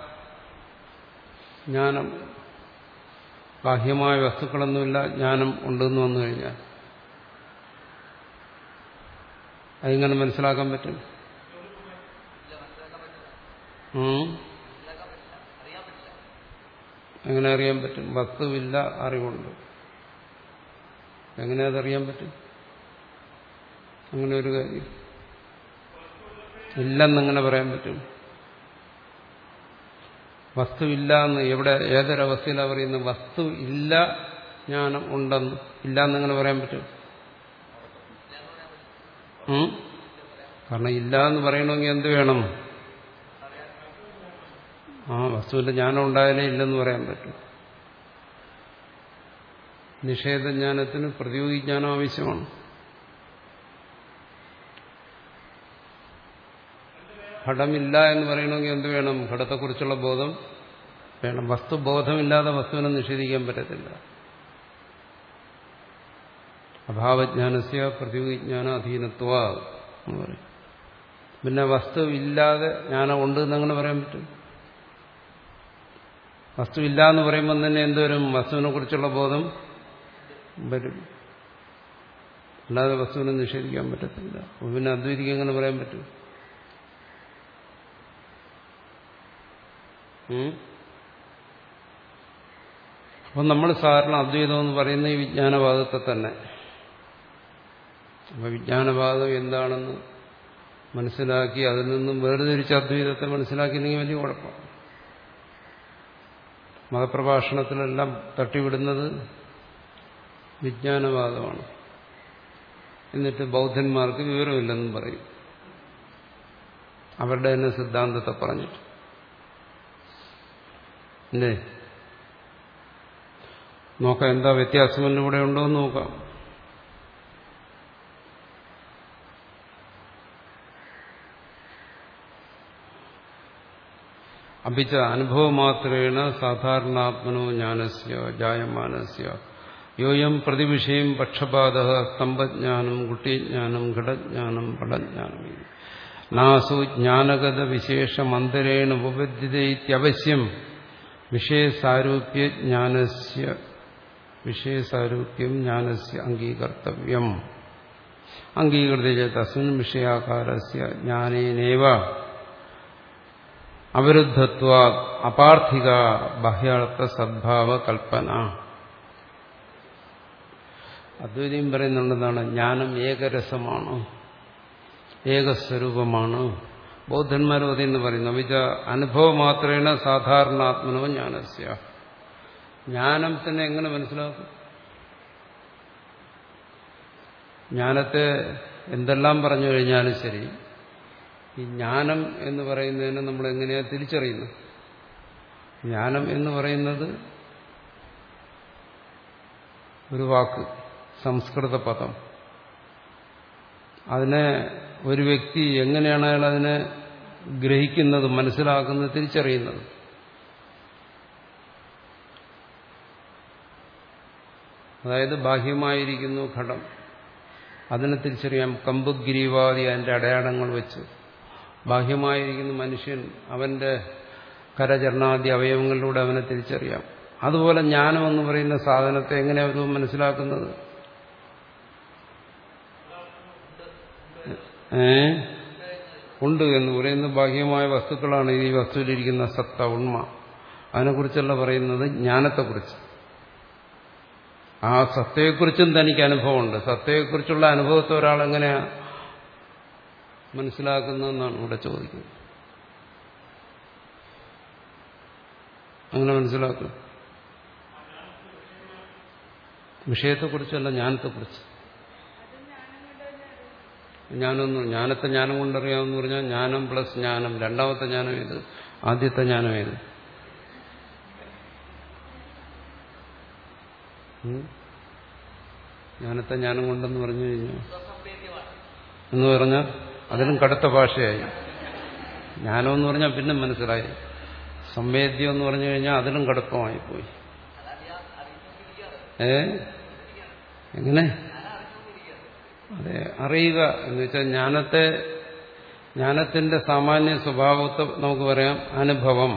ജ്ഞാനം, ബാഹ്യമായ വസ്തുക്കളൊന്നുമില്ല, ജ്ഞാനം ഉണ്ടെന്ന് വന്നു കഴിഞ്ഞാൽ അതെങ്ങനെ മനസ്സിലാക്കാൻ പറ്റും? എങ്ങനെ അറിയാൻ പറ്റും? വസ്തുവില്ല, അറിവുണ്ട്, എങ്ങനെ അതറിയാൻ പറ്റും? അങ്ങനെ ഒരു കാര്യം ഇല്ലെന്നെങ്ങനെ പറയാൻ പറ്റും? വസ്തു ഇല്ല എന്ന് എവിടെ, ഏതൊരവസ്ഥയിലാണ് പറയുന്നത്? വസ്തു ഇല്ല, ജ്ഞാനം ഉണ്ടെന്ന്. ഇല്ല എന്നെങ്ങനെ പറയാൻ പറ്റും? കാരണം ഇല്ല എന്ന് പറയണമെങ്കിൽ എന്ത് വേണം? ആ വസ്തുവിന്റെ ജ്ഞാനം ഉണ്ടായാലേ ഇല്ലെന്ന് പറയാൻ പറ്റും. നിഷേധജ്ഞാനത്തിന് പ്രതിയോഗിജ്ഞാനം ആവശ്യമാണ്. ഘടമില്ല എന്ന് പറയണമെങ്കിൽ എന്ത് വേണം? ഘടത്തെക്കുറിച്ചുള്ള ബോധം വേണം. വസ്തുബോധമില്ലാതെ വസ്തുവിനെ നിഷേധിക്കാൻ പറ്റത്തില്ല. അഭാവജ്ഞാനസ്യ പ്രതിയോഗിജ്ഞാന അധീനത്വ എന്ന് പറയും. പിന്നെ വസ്തു ഇല്ലാതെ ജ്ഞാനം ഉണ്ട് എന്നങ്ങനെ പറയാൻ പറ്റും? വസ്തു ഇല്ല എന്ന് പറയുമ്പോൾ തന്നെ എന്തുവരും? വസ്തുവിനെ കുറിച്ചുള്ള ബോധം വരും. അല്ലാതെ വസ്തുവിനെ നിഷേധിക്കാൻ പറ്റത്തില്ല. പിന്നെ അദ്വൈതിക്ക് എങ്ങനെ പറയാൻ പറ്റും? അപ്പം നമ്മൾ സാധാരണ അദ്വൈതം എന്ന് പറയുന്ന ഈ വിജ്ഞാനവാദത്തെ തന്നെ. അപ്പം വിജ്ഞാനവാദം എന്താണെന്ന് മനസ്സിലാക്കി അതിൽ നിന്നും വേർതിരിച്ച് അദ്വൈതത്തെ മനസ്സിലാക്കിയില്ലെങ്കിൽ വലിയ കുഴപ്പമാണ്. മതപ്രഭാഷണത്തിലെല്ലാം തട്ടിവിടുന്നത് വിജ്ഞാനവാദമാണ്. എന്നിട്ട് ബൗദ്ധന്മാർക്ക് വിവരമില്ലെന്നും പറയും. അവരുടെ തന്നെ സിദ്ധാന്തത്തെ പറഞ്ഞിട്ട് അല്ലേ. നോക്കാം എന്താ വ്യത്യാസം ഇവിടെ ഉണ്ടോ എന്ന് നോക്കാം. അപിച്ച അനുഭവമാത്രേണ സാധാരണാത്മനോ ജ്ഞാനസ്യ ജായമാനസ്യ യോയം പ്രതിവിഷയം പക്ഷപാത സ്തംഭജ്ഞാനം കുട്ടിജ്ഞാനം ഘടജ്ഞാനം പടജ്ഞാനം നാസു ജ്ഞാനഗത വിശേഷമന്തരേണ ഉപപദ്ധ്യതൈത്യവശ്യം വിഷയസാരൂപ്യ ജ്ഞാനസ്യ വിഷയസാരൂപ്യം ജ്ഞാനസ്യ അംഗീകർത്തവ്യം അംഗീകൃത തസ്മിൻ വിഷയാകാരസ്യ ജ്ഞാനേനൈവ അവരുദ്ധത്വാ അപാർത്ഥിക ബാഹ്യാർത്ഥ സദ്ഭാവ കൽപ്പന. അദ്വൈതം പറയുന്നുണ്ടെന്നാണ് ജ്ഞാനം ഏകരസമാണ്, ഏകസ്വരൂപമാണ്. ബൗദ്ധന്മാരും അതെന്ന് പറയുന്നു. വിച അനുഭവം മാത്രേണ സാധാരണാത്മനോ ജ്ഞാനസ്യ. ജ്ഞാനത്തിനെ എങ്ങനെ മനസ്സിലാക്കും? ജ്ഞാനത്തെ എന്തെല്ലാം പറഞ്ഞു കഴിഞ്ഞാലും ശരി, ഈ ജ്ഞാനം എന്ന് പറയുന്നതിനെ നമ്മൾ എങ്ങനെയാ തിരിച്ചറിയുന്നത്? ജ്ഞാനം എന്ന് പറയുന്നത് ഒരു വാക്ക്, സംസ്കൃത പദം. അതിനെ ഒരു വ്യക്തി എങ്ങനെയാണ് അയാൾ അതിനെ ഗ്രഹിക്കുന്നത്, മനസ്സിലാക്കുന്നത്, തിരിച്ചറിയുന്നത്? അതായത് ബാഹ്യമായിരിക്കുന്നു ഘടം, അതിനെ തിരിച്ചറിയാം കമ്പുഗ്രീവാദി അതിൻ്റെ അടയാളങ്ങൾ വെച്ച്. ബാഹ്യമായിരിക്കുന്ന മനുഷ്യൻ, അവന്റെ കരചരണാദി അവയവങ്ങളിലൂടെ അവനെ തിരിച്ചറിയാം. അതുപോലെ ജ്ഞാനം എന്ന് പറയുന്ന സാധനത്തെ എങ്ങനെ അവർ മനസ്സിലാക്കുന്നത്? ഏ ഉണ്ട് എന്ന് പറയുന്ന ബാഹ്യമായ വസ്തുക്കളാണ് ഈ വസ്തുവിലിരിക്കുന്ന സത്ത, ഉണ്മ. അതിനെക്കുറിച്ചല്ല പറയുന്നത്, ജ്ഞാനത്തെക്കുറിച്ച്. ആ സത്തയെക്കുറിച്ചും തനിക്ക് അനുഭവമുണ്ട്. സത്തയെക്കുറിച്ചുള്ള അനുഭവത്തെ ഒരാൾ എങ്ങനെയാ മനസ്സിലാക്കുന്നതെന്നാണ് ഇവിടെ ചോദിക്കുന്നത്. അങ്ങനെ മനസ്സിലാക്കും. വിഷയത്തെക്കുറിച്ചല്ല, ജ്ഞാനത്തെക്കുറിച്ച്. ജ്ഞാനമൊന്നും ജ്ഞാനത്തെ ജ്ഞാനം കൊണ്ടറിയാമെന്ന് പറഞ്ഞാൽ ജ്ഞാനം പ്ലസ് ജ്ഞാനം. രണ്ടാമത്തെ ജ്ഞാനം ഏത്? ആദ്യത്തെ ജ്ഞാനം ഏത്? ജ്ഞാനത്തെ ജ്ഞാനം കൊണ്ടെന്ന് പറഞ്ഞു കഴിഞ്ഞാൽ എന്ന് പറഞ്ഞാൽ അതിലും കടുത്ത ഭാഷയായി. ജ്ഞാനം എന്ന് പറഞ്ഞാൽ പിന്നെ മനസ്സിലായി. സംവേദ്യം എന്ന് പറഞ്ഞു കഴിഞ്ഞാൽ അതിലും കടുപ്പമായി പോയി. ഏ എങ്ങനെ? അതെ, അറിയുക എന്ന് വെച്ചാൽ ജ്ഞാനത്തെ, ജ്ഞാനത്തിന്റെ സാമാന്യ സ്വഭാവത്തെ നമുക്ക് പറയാം അനുഭവം.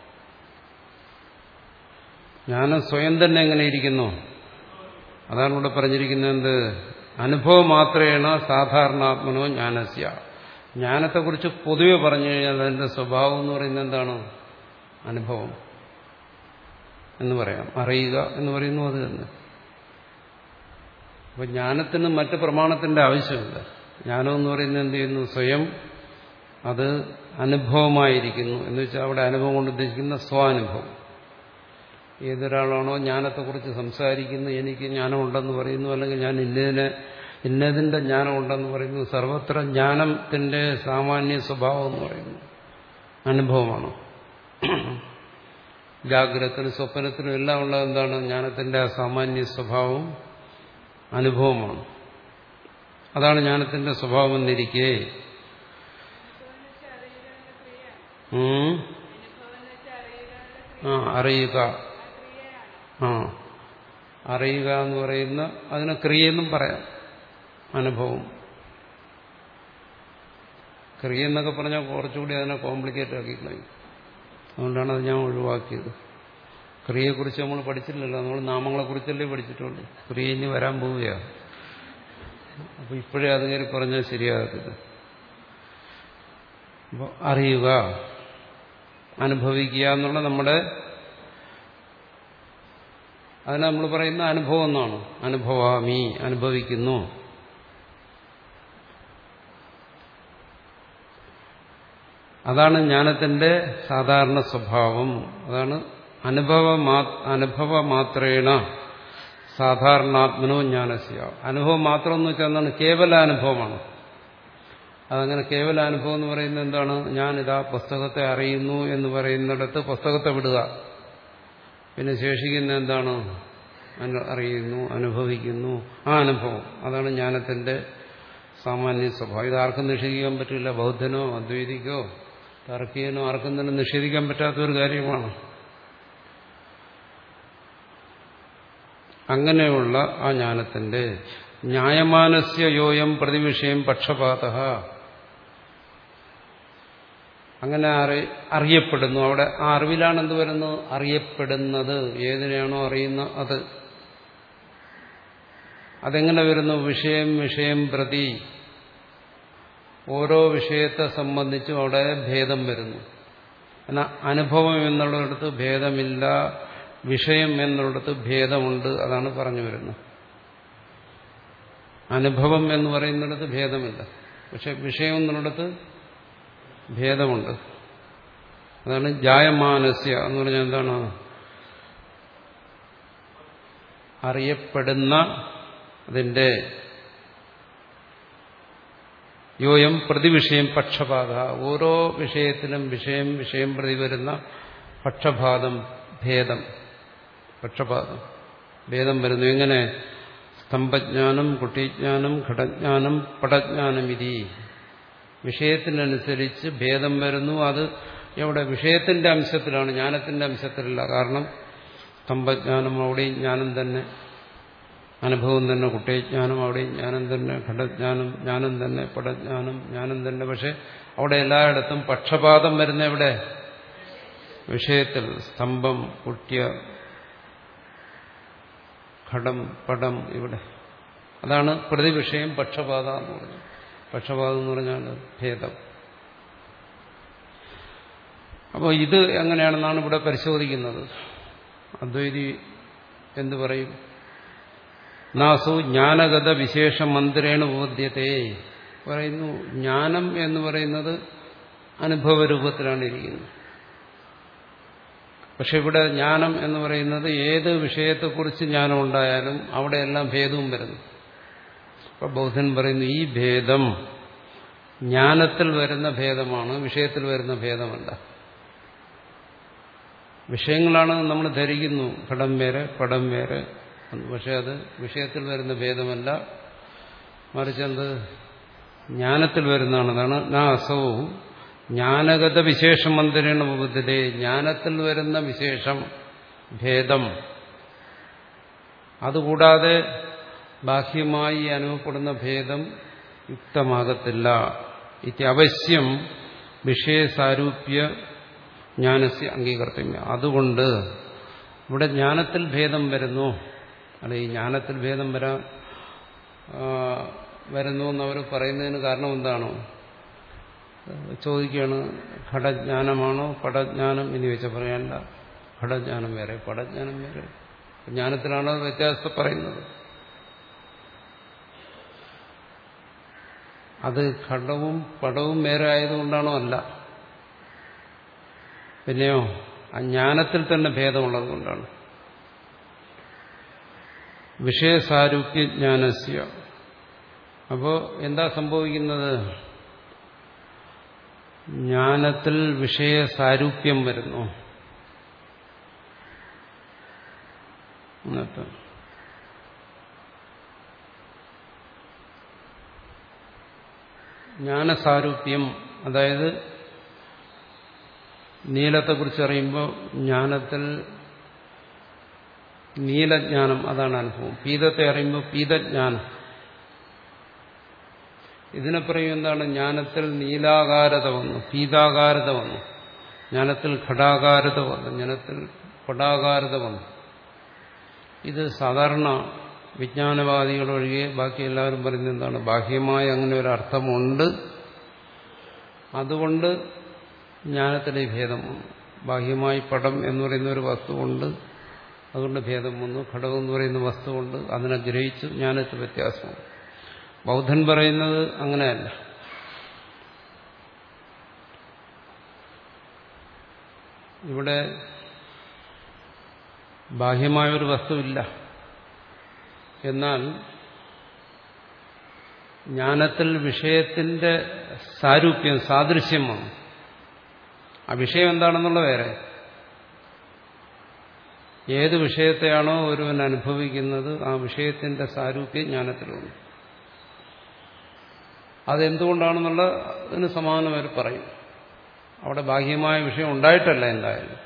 ജ്ഞാനം സ്വയം തന്നെ എങ്ങനെ ഇരിക്കുന്നു? അതാണ് ഇവിടെ പറഞ്ഞിരിക്കുന്നത്. എന്ത്? അനുഭവം മാത്രേണ സാധാരണാത്മനോ ജ്ഞാനസ്യ. ജ്ഞാനത്തെക്കുറിച്ച് പൊതുവെ പറഞ്ഞു കഴിഞ്ഞാൽ അതിന്റെ സ്വഭാവം എന്ന് പറയുന്നത് എന്താണ്? അനുഭവം എന്ന് പറയാം. അറിയുക എന്ന് പറയുന്നു അത് തന്നെ. അപ്പൊ ജ്ഞാനത്തിന് മറ്റ് പ്രമാണത്തിന്റെ ആവശ്യമില്ല. ജ്ഞാനം എന്ന് പറയുന്നത് എന്ത് ചെയ്യുന്നു? സ്വയം അത് അനുഭവമായിരിക്കുന്നു. എന്ന് വെച്ചാൽ അവിടെ അനുഭവം കൊണ്ട് ഉദ്ദേശിക്കുന്ന സ്വാനുഭവം. ഏതൊരാളാണോ ജ്ഞാനത്തെക്കുറിച്ച് സംസാരിക്കുന്നത്, എനിക്ക് ജ്ഞാനമുണ്ടെന്ന് പറയുന്നു, അല്ലെങ്കിൽ ഞാൻ ഇന്നതിനെ ഇന്നതിന്റെ ജ്ഞാനമുണ്ടെന്ന് പറയുന്നു, സർവത്ര ജ്ഞാനത്തിന്റെ സാമാന്യ സ്വഭാവം എന്ന് പറയുന്നു അനുഭവമാണ്. ജാഗ്രതത്തിനും സ്വപ്നത്തിനും എല്ലാം ഉള്ളത് എന്താണ്? ജ്ഞാനത്തിന്റെ ആ സാമാന്യ സ്വഭാവം അനുഭവമാണ്. അതാണ് ജ്ഞാനത്തിന്റെ സ്വഭാവം എന്നിരിക്കെ ആ അറിയുക. ആ അറിയുക എന്ന് പറയുന്ന അതിനെ ക്രിയയെന്നും പറയാം. അനുഭവം ക്രിയ എന്നൊക്കെ പറഞ്ഞാൽ കുറച്ചുകൂടി അതിനെ കോംപ്ലിക്കേറ്റ് ആക്കി കളയും. അതുകൊണ്ടാണ് അത് ഞാൻ ഒഴിവാക്കിയത്. ക്രിയയെക്കുറിച്ച് നമ്മൾ പഠിച്ചില്ലല്ലോ. നമ്മൾ നാമങ്ങളെക്കുറിച്ചല്ലേ പഠിച്ചിട്ടുള്ളൂ. ക്രിയ ഇനി വരാൻ പോവുകയാണ്. അപ്പൊ ഇപ്പോഴേ അത് കയറി പറഞ്ഞാൽ ശരിയാകത്തില്ല. അപ്പോൾ അറിയുക, അനുഭവിക്കുക എന്നുള്ള നമ്മുടെ അതിനെ നമ്മൾ പറയുന്ന അനുഭവം എന്നാണ്. അനുഭവാമി, അനുഭവിക്കുന്നു. അതാണ് ജ്ഞാനത്തിന്റെ സാധാരണ സ്വഭാവം. അതാണ് അനുഭവ അനുഭവ മാത്രേണ സാധാരണാത്മനോ ജ്ഞാനസ്യ. അനുഭവം മാത്രം എന്ന് വെച്ചാൽ എന്താണ്? കേവല അനുഭവമാണ്. അതങ്ങനെ കേവല അനുഭവം എന്ന് പറയുന്നത് എന്താണ്? ഞാനിതാ പുസ്തകത്തെ അറിയുന്നു എന്ന് പറയുന്നിടത്ത് പുസ്തകത്തെ വിടുക. പിന്നെ ശേഷിക്കുന്ന എന്താണ്? അറിയുന്നു, അനുഭവിക്കുന്നു, ആ അനുഭവം. അതാണ് ജ്ഞാനത്തിന്റെ സാമാന്യ സ്വഭാവം. ഇത് ആർക്കും നിഷേധിക്കാൻ പറ്റില്ല. ബൗദ്ധനോ അദ്വൈതിക്കോ താർക്കികനോ ആർക്കും തന്നെ നിഷേധിക്കാൻ പറ്റാത്ത ഒരു കാര്യമാണ്. അങ്ങനെയുള്ള ആ ജ്ഞാനത്തിന്റെ ന്യായമാനസ്യ യോയം പ്രതിവിഷയം പക്ഷപാതഃ, അങ്ങനെ അറി അറിയപ്പെടുന്നു. അവിടെ ആ അറിവിലാണ് എന്ത് വരുന്നു? അറിയപ്പെടുന്നത്. ഏതിനെയാണോ അറിയുന്ന അത്. അതെങ്ങനെ വരുന്നു? വിഷയം വിഷയം പ്രതി, ഓരോ വിഷയത്തെ സംബന്ധിച്ചും അവിടെ ഭേദം വരുന്നു. എന്നാൽ അനുഭവം എന്നുള്ളിടത്ത് ഭേദമില്ല, വിഷയം എന്നുള്ളിടത്ത് ഭേദമുണ്ട്. അതാണ് പറഞ്ഞു വരുന്നത്. അനുഭവം എന്ന് പറയുന്നിടത്ത് ഭേദമില്ല, പക്ഷെ വിഷയം എന്നുള്ളിടത്ത് ഭേദമുണ്ട്. അതാണ് ജായമാനസ്യ എന്ന് പറഞ്ഞാൽ എന്താണ്? അറിയപ്പെടുന്ന അതിന്റെ യോയം പ്രതിവിഷയം പക്ഷപാത, ഓരോ വിഷയത്തിലും വിഷയം വിഷയം പ്രതി വരുന്ന പക്ഷപാതം, ഭേദം, പക്ഷപാതം, ഭേദം വരുന്നു. എങ്ങനെ? സ്തംഭജ്ഞാനം, കുട്ടിജ്ഞാനം, ഘടജ്ഞാനം, പടജ്ഞാനം. ഇതി വിഷയത്തിനനുസരിച്ച് ഭേദം വരുന്നു. അത് എവിടെ? വിഷയത്തിന്റെ അംശത്തിലാണ്, ജ്ഞാനത്തിന്റെ അംശത്തിലല്ല. കാരണം സ്തംഭജ്ഞാനം അവിടെയും ജ്ഞാനം തന്നെ, അനുഭവം തന്നെ. കുട്ടിജ്ഞാനം അവിടെയും ജ്ഞാനം തന്നെ, ഘടജ്ഞാനം ജ്ഞാനം തന്നെ, പടജ്ഞാനം ജ്ഞാനം തന്നെ. പക്ഷെ അവിടെ എല്ലായിടത്തും പക്ഷപാതം വരുന്ന എവിടെ? വിഷയത്തിൽ. സ്തംഭം, കുട്യ, ഘടം, പടം, ഇവിടെ. അതാണ് പ്രതിവിഷയം പക്ഷപാത എന്ന് പറഞ്ഞത്. പക്ഷപാതം എന്ന് പറഞ്ഞാൽ ഭേദം. അപ്പോൾ ഇത് എങ്ങനെയാണെന്നാണ് ഇവിടെ പരിശോധിക്കുന്നത്. അദ്വൈതി എന്തു പറയും? നാസു ജ്ഞാനഗത വിശേഷ മന്ത്രേണ ഉപദ്ധ്യത്തെ പറയുന്നു. ജ്ഞാനം എന്ന് പറയുന്നത് അനുഭവരൂപത്തിലാണ് ഇരിക്കുന്നത്. പക്ഷെ ഇവിടെ ജ്ഞാനം എന്ന് പറയുന്നത് ഏത് വിഷയത്തെക്കുറിച്ച് ജ്ഞാനം ഉണ്ടായാലും അവിടെയെല്ലാം ഭേദവും വരുന്നു. അപ്പൊ ബൗദ്ധൻ പറയുന്നു, ഈ ഭേദം ജ്ഞാനത്തിൽ വരുന്ന ഭേദമാണ്, വിഷയത്തിൽ വരുന്ന ഭേദമല്ല. വിഷയങ്ങളാണ് നമ്മൾ ധരിക്കുന്നു, ഘടം വേറെ പടം വേറെ. പക്ഷെ അത് വിഷയത്തിൽ വരുന്ന ഭേദമല്ല, മറിച്ച് എന്ത്? ജ്ഞാനത്തിൽ വരുന്നതാണ്. അതാണ് നാ അസൗ ജ്ഞാനഗത വിശേഷം മന്ദിരേണ ഉപദ്ധ്യതേ, ജ്ഞാനത്തിൽ വരുന്ന വിശേഷം ഭേദം. അതുകൂടാതെ ബാഹ്യമായി അനുഭവപ്പെടുന്ന ഭേദം യുക്തമാകത്തില്ല. ഇത് അവശ്യം വിഷയസാരൂപ്യ ജ്ഞാനസ്യ അംഗീകർത്തമ്യ. അതുകൊണ്ട് ഇവിടെ ജ്ഞാനത്തിൽ ഭേദം വരുന്നു. അല്ല, ഈ ജ്ഞാനത്തിൽ ഭേദം വരാൻ വരുന്നു എന്നവർ പറയുന്നതിന് കാരണം എന്താണോ? ചോദിക്കുകയാണ്, ഘടജ്ഞാനമാണോ പടജ്ഞാനം എന്ന് ചോദിച്ചാൽ പറയാനല്ല. ഘടജ്ഞാനം വേറെ പടജ്ഞാനം വേറെ. ജ്ഞാനത്തിലാണോ വ്യത്യാസത്തെ പറയുന്നത്? അത് ഘടവും പടവും വേറെ ആയതുകൊണ്ടാണോ? അല്ല. പിന്നെയോ ആ ജ്ഞാനത്തിൽ തന്നെ ഭേദമുള്ളത് കൊണ്ടാണ്. വിഷയസാരൂപ്യ ജ്ഞാനസ്യ. അപ്പോ എന്താ സംഭവിക്കുന്നത്? ജ്ഞാനത്തിൽ വിഷയസാരൂപ്യം വരുന്നു. ജ്ഞാനസാരൂപ്യം, അതായത് നീലത്തെക്കുറിച്ച് അറിയുമ്പോൾ ജ്ഞാനത്തിൽ നീലജ്ഞാനം, അതാണ് അനുഭവം. പീതത്തെ അറിയുമ്പോൾ പീതജ്ഞാനം. ഇതിനെ പറയും എന്താണ്? ജ്ഞാനത്തിൽ നീലാകാരത വന്നു, പീതാകാരത വന്നു. ജ്ഞാനത്തിൽ ഘടാകാരത വന്നു, ജ്ഞാനത്തിൽ പടാകാരത വന്നു. ഇത് സാധാരണ വിജ്ഞാനവാദികളൊഴികെ ബാക്കി എല്ലാവരും പറയുന്നത് എന്താണ്? ബാഹ്യമായി അങ്ങനെ ഒരു അർത്ഥമുണ്ട്, അതുകൊണ്ട് ജ്ഞാനത്തിലെ ഭേദം വന്നു. ബാഹ്യമായി പടം എന്ന് പറയുന്ന ഒരു വസ്തുവുണ്ട്, അതുകൊണ്ട് ഭേദം വന്നു. ഘടകം എന്ന് പറയുന്ന വസ്തുവുണ്ട്, അതിനെ ഗ്രഹിച്ചു, ജ്ഞാനത്തിൽ വ്യത്യാസമാണ്. ബൗദ്ധൻ പറയുന്നത് അങ്ങനെയല്ല. ഇവിടെ ബാഹ്യമായൊരു വസ്തുവില്ല, എന്നാൽ ജ്ഞാനത്തിൽ വിഷയത്തിന്റെ സാരൂപ്യം സാദൃശ്യമാണ്. ആ വിഷയം എന്താണെന്നുള്ള വേറെ. ഏത് വിഷയത്തെയാണോ ഒരുവൻ അനുഭവിക്കുന്നത് ആ വിഷയത്തിന്റെ സാരൂപ്യം ജ്ഞാനത്തിലുണ്ട്. അതെന്തുകൊണ്ടാണെന്നുള്ള അതിന് സമാനം അവർ പറയും. അവിടെ ബാഹ്യമായ വിഷയം ഉണ്ടായിട്ടല്ല. എന്തായാലും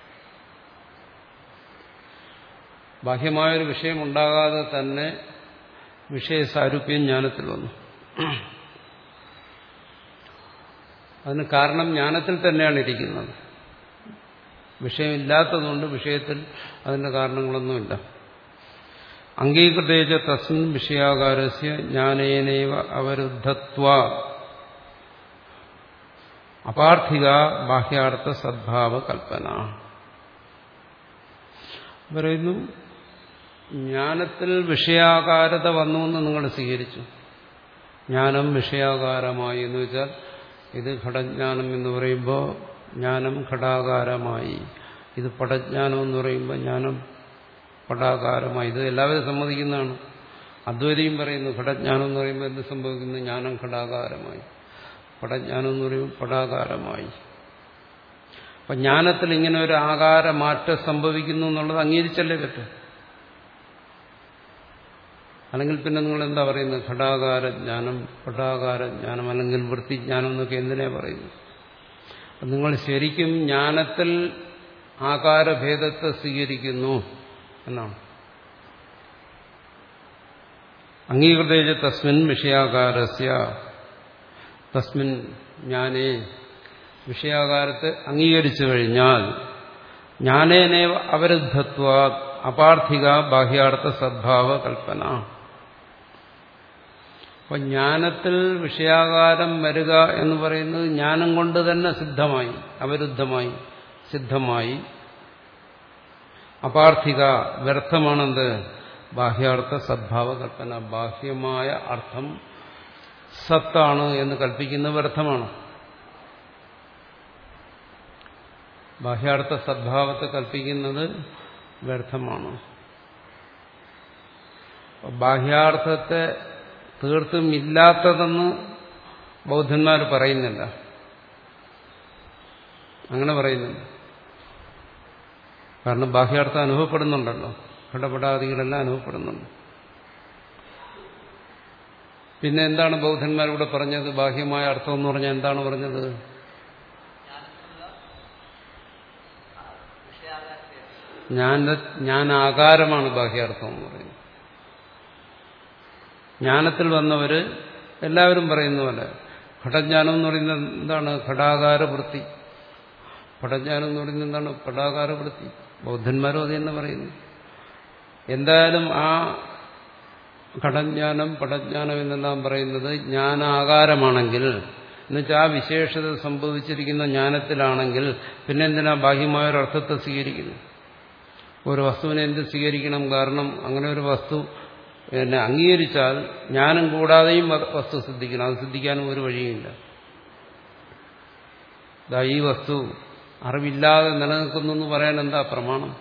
ബാഹ്യമായൊരു വിഷയം ഉണ്ടാകാതെ തന്നെ വിഷയസാരൂപ്യം ജ്ഞാനത്തിൽ വന്നു. അതിന് കാരണം ജ്ഞാനത്തിൽ തന്നെയാണ് ഇരിക്കുന്നത്. വിഷയമില്ലാത്തതുകൊണ്ട് വിഷയത്തിൽ അതിന്റെ കാരണങ്ങളൊന്നുമില്ല. അംഗീകൃതേജ തസ്മിൻ വിഷയാകാരസ്യ ജ്ഞാനേനൈവ അവരുദ്ധത്വ അപാർത്ഥിക ബാഹ്യാർത്ഥ സദ്ഭാവ കൽപ്പന. പറയുന്നു, ജ്ഞാനത്തിൽ വിഷയാകാരത വന്നു എന്ന് നിങ്ങൾ സ്വീകരിച്ചു. ജ്ഞാനം വിഷയാകാരമായി എന്ന് വെച്ചാൽ ഇത് ഘടജ്ഞാനം എന്ന് പറയുമ്പോൾ ജ്ഞാനം ഘടാകാരമായി, ഇത് പടജ്ഞാനം എന്ന് പറയുമ്പോൾ ജ്ഞാനം പടാകാരമായി. ഇത് എല്ലാവരും സമ്മതിക്കുന്നതാണ്. അദ്വൈതിയും പറയുന്നു ഘടജ്ഞാനം എന്ന് പറയുമ്പോൾ എന്ത് സംഭവിക്കുന്നു? ജ്ഞാനം ഘടാകാരമായി, പടജ്ഞാനം എന്ന് പറയുമ്പോൾ പടാകാരമായി. അപ്പൊ ജ്ഞാനത്തിൽ ഇങ്ങനെ ഒരു ആകാരമാറ്റം സംഭവിക്കുന്നു എന്നുള്ളത് അംഗീകരിച്ചല്ലേ പറ്റും. അല്ലെങ്കിൽ പിന്നെ നിങ്ങൾ എന്താ പറയുന്നത്? ഘടാകാര ജ്ഞാനം, പടാകാര ജ്ഞാനം, അല്ലെങ്കിൽ വൃത്തിജ്ഞാനം എന്നൊക്കെ എന്തിനാ പറയുന്നു? നിങ്ങൾ ശരിക്കും ജ്ഞാനത്തിൽ ആകാരഭേദത്തെ സ്വീകരിക്കുന്നു എന്നാണ്. അംഗീകൃതേജ തസ്മിൻ വിഷയാകാരസ്യ, തസ്മിൻ ജ്ഞാനേ, വിഷയാകാരത്തെ അംഗീകരിച്ചു കഴിഞ്ഞാൽ ജ്ഞാനേനേവ അവരുദ്ധത്വാ അപാർത്ഥിക ബാഹ്യാർത്ഥ സദ്ഭാവ കൽപ്പന. അപ്പൊ ജ്ഞാനത്തിൽ വിഷയാകാരം വരിക എന്ന് പറയുന്നത് ജ്ഞാനം കൊണ്ട് തന്നെ സിദ്ധമായി, അവരുദ്ധമായി, സിദ്ധമായി. അപാർത്ഥിക, വ്യർത്ഥമാണെന്ത്? ബാഹ്യാർത്ഥ സദ്ഭാവ കൽപ്പന. ബാഹ്യമായ അർത്ഥം സത്താണ് എന്ന് കൽപ്പിക്കുന്നത് വ്യർത്ഥമാണ്. ബാഹ്യാർത്ഥ സദ്ഭാവത്തെ കൽപ്പിക്കുന്നത് വ്യർത്ഥമാണ്. ബാഹ്യാർത്ഥത്തെ തീർത്തും ഇല്ലാത്തതെന്ന് ബൗദ്ധന്മാർ പറയുന്നില്ല. അങ്ങനെ പറയുന്നില്ല. കാരണം ബാഹ്യാർത്ഥം അനുഭവപ്പെടുന്നുണ്ടല്ലോ, ഘടപടാദികളെല്ലാം അനുഭവപ്പെടുന്നുണ്ട്. പിന്നെ എന്താണ് ബൗദ്ധന്മാരിവിടെ പറഞ്ഞത്? ബാഹ്യമായ അർത്ഥം എന്ന് പറഞ്ഞാൽ എന്താണ് പറഞ്ഞത്? ഞാൻ ഞാൻ ആകാരമാണ് ബാഹ്യാർത്ഥം എന്ന് പറയുന്നത്. ജ്ഞാനത്തിൽ വന്നവര് എല്ലാവരും പറയുന്ന പോലെ ഘടജ്ഞാനം എന്ന് പറയുന്നത് എന്താണ്? ഘടാകാര വൃത്തി. പടജ്ഞാനം എന്ന് പറയുന്നത് എന്താണ്? പടാകാര വൃത്തി. ബൗദ്ധന്മാരും അത് തന്നെ പറയുന്നു. എന്തായാലും ആ ഘടജ്ഞാനം പടജ്ഞാനം എന്നെല്ലാം പറയുന്നത് ജ്ഞാനാകാരമാണെങ്കിൽ, എന്നുവെച്ചാൽ ആ വിശേഷത സംഭവിച്ചിരിക്കുന്ന ജ്ഞാനത്തിലാണെങ്കിൽ പിന്നെ എന്തിനാ ബാഹ്യമായൊരർത്ഥത്തെ സ്വീകരിക്കുന്നു? ഒരു വസ്തുവിനെ എന്ത് സ്വീകരിക്കണം? കാരണം അങ്ങനെ ഒരു വസ്തു എന്നെ അംഗീകരിച്ചാൽ ജ്ഞാനം കൂടാതെയും വസ്തു സിദ്ധിക്കണം. അത് സിദ്ധിക്കാനും ഒരു വഴിയുമില്ല. ഈ വസ്തു അറിവില്ലാതെ നിലനിൽക്കുന്നു എന്ന് പറയാൻ എന്താ പ്രമാണം?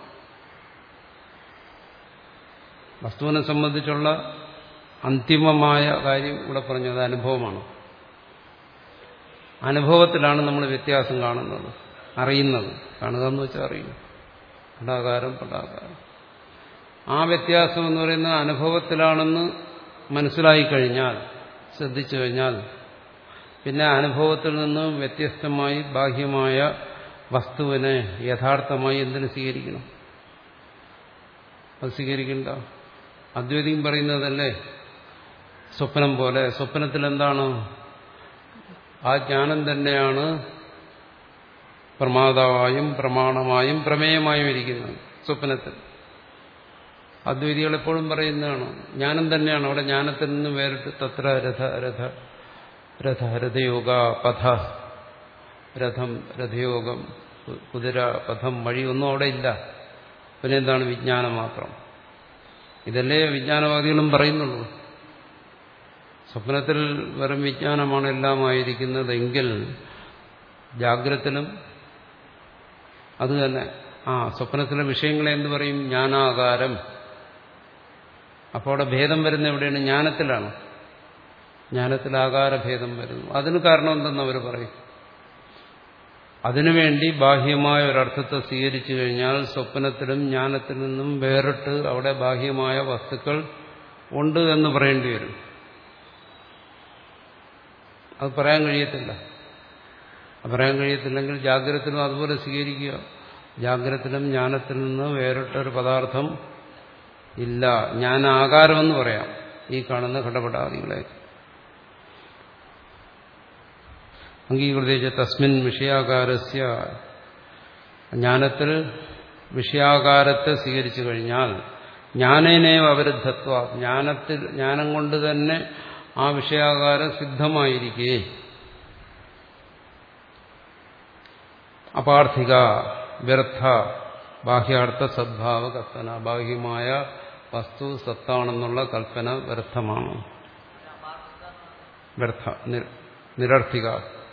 വസ്തുവിനെ സംബന്ധിച്ചുള്ള അന്തിമമായ കാര്യം ഇവിടെ പറഞ്ഞത് അനുഭവമാണ്. അനുഭവത്തിലാണ് നമ്മൾ വ്യത്യാസം കാണുന്നത്, അറിയുന്നത്. കാണുക എന്ന് വെച്ചാൽ അറിയുന്നു. പടാകാരം പടാകാരം. ആ വ്യത്യാസം എന്ന് പറയുന്നത് അനുഭവത്തിലാണെന്ന് മനസ്സിലായി കഴിഞ്ഞാൽ, ശ്രദ്ധിച്ചു കഴിഞ്ഞാൽ, പിന്നെ അനുഭവത്തിൽ നിന്ന് വ്യത്യസ്തമായി ബാഹ്യമായ വസ്തുവിനെ യഥാർത്ഥമായി എന്തിനു സ്വീകരിക്കണം? അത് സ്വീകരിക്കണ്ട. അദ്വൈതിയും പറയുന്നതല്ലേ സ്വപ്നം പോലെ. സ്വപ്നത്തിൽ എന്താണ്? ആ ജ്ഞാനം തന്നെയാണ് പ്രമാതാവായും പ്രമാണമായും പ്രമേയമായും ഇരിക്കുന്നത് സ്വപ്നത്തിൽ. അദ്വൈതികൾ എപ്പോഴും പറയുന്നതാണ് ജ്ഞാനം തന്നെയാണ്. അവിടെ ജ്ഞാനത്തിൽ നിന്ന് വേറിട്ട് തത്ര രഥ രഥ രഥ രഥയോഗ പഥ, രഥം രഥയോഗം, കുതിര, പഥം, വഴി ഒന്നും അവിടെ ഇല്ല. പിന്നെ എന്താണ്? വിജ്ഞാനം മാത്രം. ഇതല്ലേ വിജ്ഞാനവാദികളും പറയുന്നുള്ളൂ. സ്വപ്നത്തിൽ വെറും വിജ്ഞാനമാണ് എല്ലാമായിരിക്കുന്നതെങ്കിൽ ജാഗ്രതത്തിലും അത് തന്നെ. ആ സ്വപ്നത്തിലെ വിഷയങ്ങളെ എന്ത് പറയും? ജ്ഞാനാകാരം. അപ്പോൾ അവിടെ ഭേദം വരുന്ന എവിടെയാണ്? ജ്ഞാനത്തിലാണ്. ജ്ഞാനത്തിൽ ആകാരഭേദം വരുന്നു. അതിന് കാരണം എന്തെന്ന് അവർ പറയും. അതിനുവേണ്ടി ബാഹ്യമായ ഒരർത്ഥത്തെ സ്വീകരിച്ചു കഴിഞ്ഞാൽ സ്വപ്നത്തിലും ജ്ഞാനത്തിൽ നിന്നും വേറിട്ട് അവിടെ ബാഹ്യമായ വസ്തുക്കൾ ഉണ്ട് എന്ന് പറയേണ്ടി വരും. അത് പറയാൻ കഴിയത്തില്ല. അത് പറയാൻ കഴിയത്തില്ലെങ്കിൽ ജാഗ്രതത്തിലും അതുപോലെ സ്വീകരിക്കുക. ജാഗ്രതത്തിലും ജ്ഞാനത്തിൽ നിന്ന് വേറിട്ടൊരു പദാർത്ഥം ഇല്ല. ജ്ഞാനാകാരമെന്ന് പറയാം ഈ കാണുന്ന ഘടപടാദികളെ. അംഗീകൃത തസ്മിൻ വിഷയാകാരസ്യ, ജ്ഞാനത്തിൽ വിഷയാകാരത്തെ സ്വീകരിച്ചു കഴിഞ്ഞാൽ ജ്ഞാനേനേവ അവരുദ്ധത്വ, ജ്ഞാനത്തിൽ ജ്ഞാനം കൊണ്ട് തന്നെ ആ വിഷയാകാരം സിദ്ധമായിരിക്കെ അപാർത്ഥിക വ്യർത്ഥ ബാഹ്യാർത്ഥ സദ്ഭാവ കൽപ്പന, ബാഹ്യമായ വസ്തു സത്താണെന്നുള്ള കൽപ്പന വ്യർത്ഥമാണ്, വ്യർത്ഥ നിരർത്ഥിക.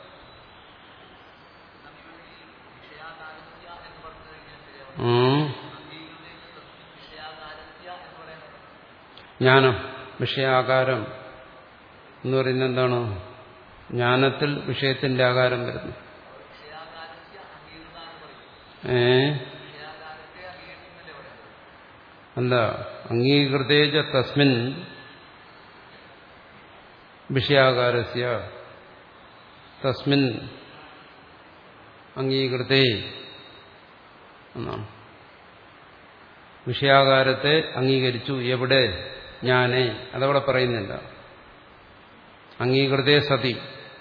ജ്ഞാനം വിഷയാകാരം എന്ന് പറയുന്നത് എന്താണ്? ജ്ഞാനത്തിൽ വിഷയത്തിന്റെ ആകാരം വരുന്നു. ഏ അല്ല, അംഗീകൃതേജ തസ്മിൻ വിഷയാകാരസ്യ, തസ്മിൻ അംഗീകൃതേ എന്നാണ്. വിഷയാകാരത്തെ അംഗീകരിച്ചു. എവിടെ? ജ്ഞാനേ. അതവിടെ പറയുന്നില്ല. അംഗീകൃതേ സതി.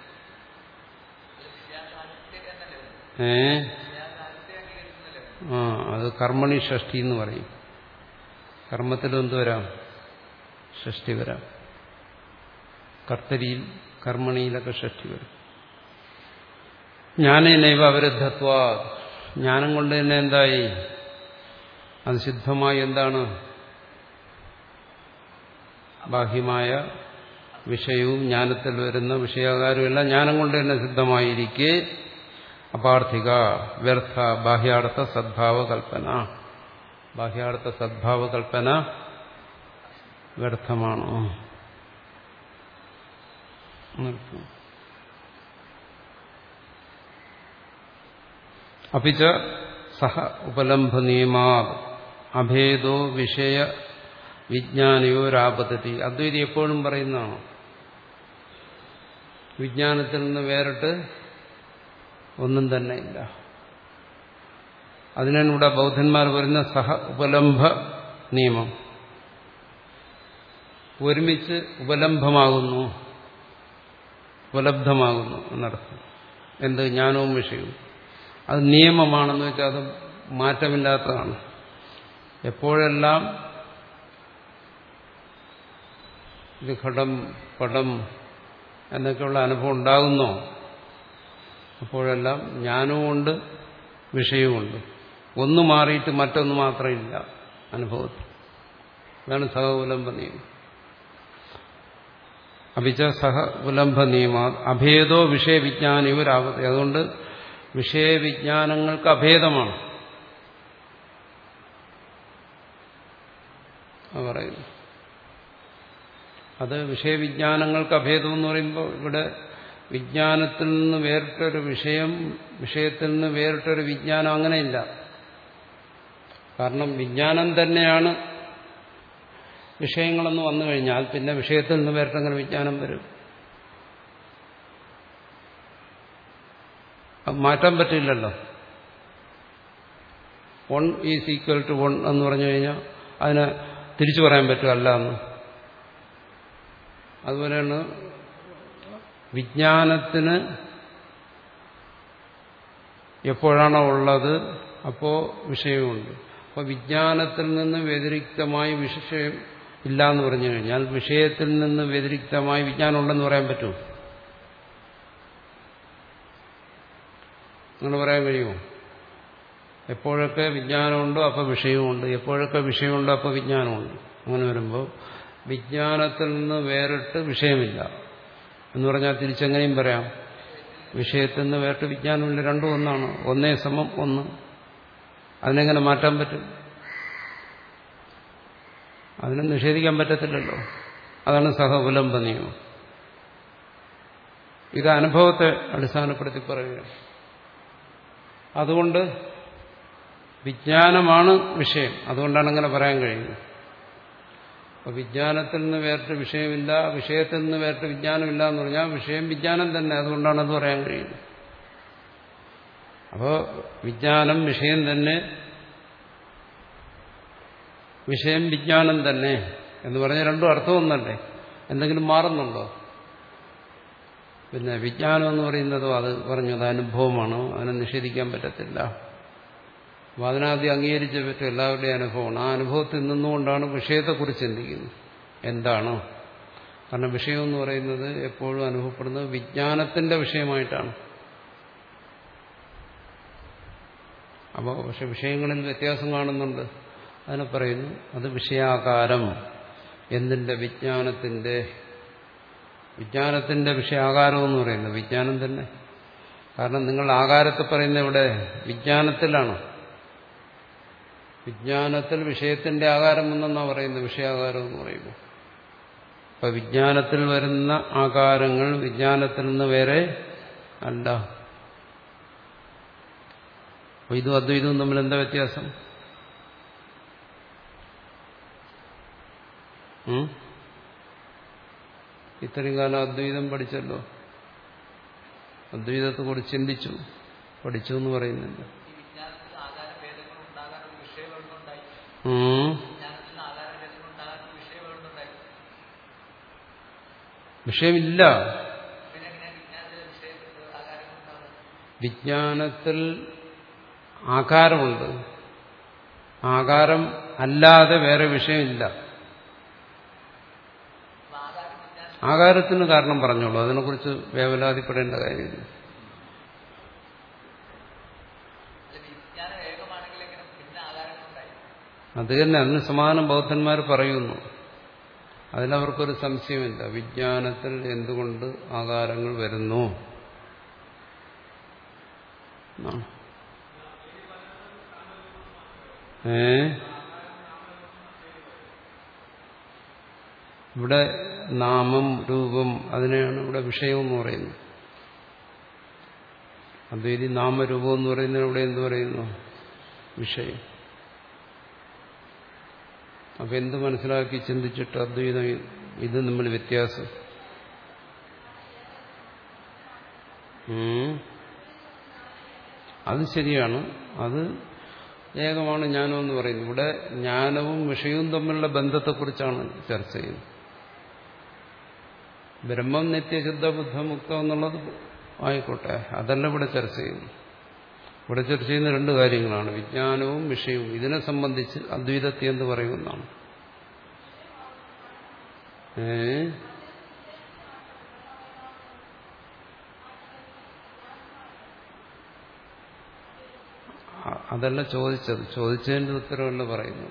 ഏ ആ അത് കർമ്മണി ഷഷ്ടി എന്ന് പറയും. കർമ്മത്തിലും എന്ത് വരാം? ഷഷ്ടി വരാം. കർത്തരിയിൽ കർമ്മണിയിലൊക്കെ ഷഷ്ടി വരും. ജ്ഞാനേനൈവ അവരുദ്ധത്വ, ജ്ഞാനം കൊണ്ട് തന്നെ എന്തായി? അത് സിദ്ധമായി എന്താണ്? ബാഹ്യമായ വിഷയവും ജ്ഞാനത്തിൽ വരുന്ന വിഷയാകാരവും എല്ലാം ജ്ഞാനം കൊണ്ട് തന്നെ സിദ്ധമായിരിക്കെ അപാർത്ഥിക വ്യർത്ഥ ബാഹ്യാർത്ഥ സദ്ഭാവ കൽപ്പന, ബാഹ്യാർത്ഥ സദ്ഭാവ കൽപ്പന വ്യർത്ഥമാണോ? അപിച്ച സഹ ഉപലംഭ നിയമാ അഭേദോ വിഷയ വിജ്ഞാനയോ രാപദ്ധതി. അദ്വൈതി എപ്പോഴും പറയുന്നതാണ്, വിജ്ഞാനത്തിൽ നിന്ന് വേറിട്ട് ഒന്നും തന്നെ ഇല്ല. അതിനാണ് ഇവിടെ ബൗദ്ധന്മാർ പറയുന്ന സഹ ഉപലംഭ നിയമം. ഒരുമിച്ച് ഉപലംഭമാകുന്നു, ഉപലബ്ധമാകുന്നു എന്നർത്ഥം. എന്ത്? ജ്ഞാനവും വിഷയവും. അത് നിയമമാണെന്ന് വെച്ചാൽ അത് മാറ്റമില്ലാത്തതാണ്. എപ്പോഴെല്ലാം ഇത് ഘടം പടം എന്നൊക്കെയുള്ള അനുഭവം ഉണ്ടാകുന്നോ അപ്പോഴെല്ലാം ജ്ഞാനവുമുണ്ട് വിഷയവുമുണ്ട്. ഒന്ന് മാറിയിട്ട് മറ്റൊന്ന് മാത്രമില്ല അനുഭവത്തിൽ. അതാണ് സഹ ഉലംബ നിയമം. അഭിച്ച സഹ ഉലംബ നിയമ അഭേദോ വിഷയവിജ്ഞാനയോ രാവതി. അതുകൊണ്ട് വിഷയവിജ്ഞാനങ്ങൾക്ക് അഭേദമാണ് പറയുന്നു. അത് വിഷയവിജ്ഞാനങ്ങൾക്ക് അഭേദം എന്ന് പറയുമ്പോൾ ഇവിടെ വിജ്ഞാനത്തിൽ നിന്ന് വേറിട്ടൊരു വിഷയം, വിഷയത്തിൽ നിന്ന് വേറിട്ടൊരു വിജ്ഞാനം, അങ്ങനെയില്ല. കാരണം വിജ്ഞാനം തന്നെയാണ് വിഷയങ്ങളെന്ന് വന്നു കഴിഞ്ഞാൽ പിന്നെ വിഷയത്തിൽ നിന്ന് വേറിട്ടങ്ങനെ വിജ്ഞാനം വരും. അത് മാറ്റാൻ പറ്റില്ലല്ലോ. One is equal to one എന്ന് പറഞ്ഞു കഴിഞ്ഞാൽ അതിനെ തിരിച്ചു പറയാൻ പറ്റുമല്ല എന്ന്. അതുപോലെയാണ് വിജ്ഞാനത്തിന് എപ്പോഴാണോ ഉള്ളത് അപ്പോൾ വിഷയമുണ്ട്. അപ്പോൾ വിജ്ഞാനത്തിൽ നിന്ന് വ്യതിരിക്തമായി വിഷയം ഇല്ല എന്ന് പറഞ്ഞു കഴിഞ്ഞാൽ വിഷയത്തിൽ നിന്ന് വ്യതിരിക്തമായി വിജ്ഞാനം ഉണ്ടെന്ന് പറയാൻ പറ്റുമോ? അങ്ങനെ പറയാൻ കഴിയുമോ? എപ്പോഴൊക്കെ വിജ്ഞാനമുണ്ടോ അപ്പോൾ വിഷയമുണ്ട്, എപ്പോഴൊക്കെ വിഷയമുണ്ടോ അപ്പോൾ വിജ്ഞാനമുണ്ട്. അങ്ങനെ വരുമ്പോൾ വിജ്ഞാനത്തിൽ നിന്ന് വേറിട്ട് വിഷയമില്ല എന്ന് പറഞ്ഞാൽ തിരിച്ചെങ്ങനെയും പറയാം, വിഷയത്തിൽ നിന്ന് വേറിട്ട് വിജ്ഞാനമില്ല, രണ്ടും ഒന്നാണ്. ഒന്നേ സമം ഒന്ന്. അതിനെങ്ങനെ മാറ്റാൻ പറ്റും? അതിനെ നിഷേധിക്കാൻ പറ്റത്തില്ലല്ലോ. അതാണ് സഹഉപലംബ നിയമം. ഇത് അനുഭവത്തെ അടിസ്ഥാനപ്പെടുത്തി പറയുകയാണ്. അതുകൊണ്ട് വിജ്ഞാനമാണ് വിഷയം. അതുകൊണ്ടാണ് അങ്ങനെ പറയാൻ കഴിയുന്നത്. അപ്പോൾ വിജ്ഞാനത്തിൽ നിന്ന് വേറിട്ട് വിഷയമില്ല, വിഷയത്തിൽ നിന്ന് വേറിട്ട് വിജ്ഞാനമില്ല എന്ന് പറഞ്ഞാൽ വിഷയം വിജ്ഞാനം തന്നെ. അതുകൊണ്ടാണ് അത് പറയാൻ കഴിയുന്നത്. അപ്പോൾ വിജ്ഞാനം വിഷയം തന്നെ, വിഷയം വിജ്ഞാനം തന്നെ എന്ന് പറഞ്ഞാൽ രണ്ടും അർത്ഥമൊന്നല്ലേ? എന്തെങ്കിലും മാറുന്നുണ്ടോ? പിന്നെ വിജ്ഞാനം എന്ന് പറയുന്നതോ അത് പറഞ്ഞു അത് അനുഭവമാണ്, അതിനെ നിഷേധിക്കാൻ പറ്റത്തില്ല. അപ്പോൾ അതിനാദ്യം അംഗീകരിച്ചേ പറ്റും, എല്ലാവരുടെയും അനുഭവമാണ്. ആ അനുഭവത്തിൽ നിന്നുകൊണ്ടാണ് വിഷയത്തെക്കുറിച്ച് ചിന്തിക്കുന്നത്. എന്താണ്? കാരണം വിഷയം എന്ന് പറയുന്നത് എപ്പോഴും അനുഭവപ്പെടുന്നത് വിജ്ഞാനത്തിന്റെ വിഷയമായിട്ടാണ്. അപ്പോൾ പക്ഷെ വിഷയങ്ങളിൽ വ്യത്യാസം കാണുന്നുണ്ട്. അതിനെ പറയുന്നു അത് വിഷയാകാരം. എന്തിന്റെ? വിജ്ഞാനത്തിന്റെ. വിജ്ഞാനത്തിന്റെ വിഷയാകാരം എന്ന് പറയുന്നത് വിജ്ഞാനം തന്നെ. കാരണം നിങ്ങൾ ആകാരത്തെ പറയുന്നത് ഇവിടെ വിജ്ഞാനത്തിലാണ്. വിജ്ഞാനത്തിൽ വിഷയത്തിന്റെ ആകാരം എന്നെന്നാണ് പറയുന്നത്, വിഷയാകാരം എന്ന് പറയുമ്പോൾ. അപ്പൊ വിജ്ഞാനത്തിൽ വരുന്ന ആകാരങ്ങൾ വിജ്ഞാനത്തിൽ നിന്ന് വേറെ അല്ല. അപ്പൊ ഇതും അദ്വൈതവും തമ്മിൽ എന്താ വ്യത്യാസം? ഇത്രയും കാലം അദ്വൈതം പഠിച്ചല്ലോ, അദ്വൈതത്തെ കുറിച്ച് ചിന്തിച്ചു, പഠിച്ചു എന്ന് പറയുന്നില്ല. വിഷയമില്ല. വിജ്ഞാനത്തിൽ ആകാരമുണ്ട്. ആകാരം അല്ലാതെ വേറെ വിഷയമില്ല. ആകാരത്തിന് കാരണം പറഞ്ഞോളൂ, അതിനെക്കുറിച്ച് വേവലാതിപ്പെടേണ്ട കാര്യമില്ല. അത് തന്നെ അതിന് സമാധാനം ബൗദ്ധന്മാർ പറയുന്നു. അതിലവർക്കൊരു സംശയമില്ല. വിജ്ഞാനത്തിൽ എന്തുകൊണ്ട് ആകാരങ്ങൾ വരുന്നു? ഏ ഇവിടെ നാമം രൂപം അതിനെയാണ് ഇവിടെ വിഷയം എന്ന് പറയുന്നത്. അദ്വൈതി നാമരൂപം എന്ന് പറയുന്നത് ഇവിടെ എന്ത് പറയുന്നു? വിഷയം. അപ്പൊ എന്ത് മനസ്സിലാക്കി ചിന്തിച്ചിട്ട് അദ്വൈതം ഇത് തമ്മിൽ വ്യത്യാസം? അത് ശരിയാണ്, അത് ഏകമാണ് ജ്ഞാനം എന്ന് പറയുന്നത്. ഇവിടെ ജ്ഞാനവും വിഷയവും തമ്മിലുള്ള ബന്ധത്തെക്കുറിച്ചാണ് ചർച്ച ചെയ്യുന്നത്. ബ്രഹ്മം നിത്യശുദ്ധ ബുദ്ധമുക്തം എന്നുള്ളത് ആയിക്കോട്ടെ, അതല്ല ഇവിടെ ചർച്ച ചെയ്യുന്നു. ഇവിടെ ചർച്ച ചെയ്യുന്ന രണ്ട് കാര്യങ്ങളാണ്, വിജ്ഞാനവും വിഷയവും. ഇതിനെ സംബന്ധിച്ച് അദ്വൈതത്തെ എന്ന് പറയുന്നതാണ്. ഏ അതല്ല ചോദിച്ചത്, ചോദിച്ചതിന്റെ ഉത്തരവല്ല പറയുന്നു.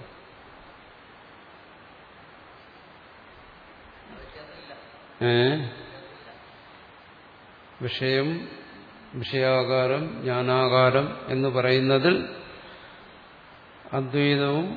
ഏ വിഷയം, വിഷയാകാരം, ജ്ഞാനാകാരം എന്ന് പറയുന്നതിൽ അദ്വൈതവും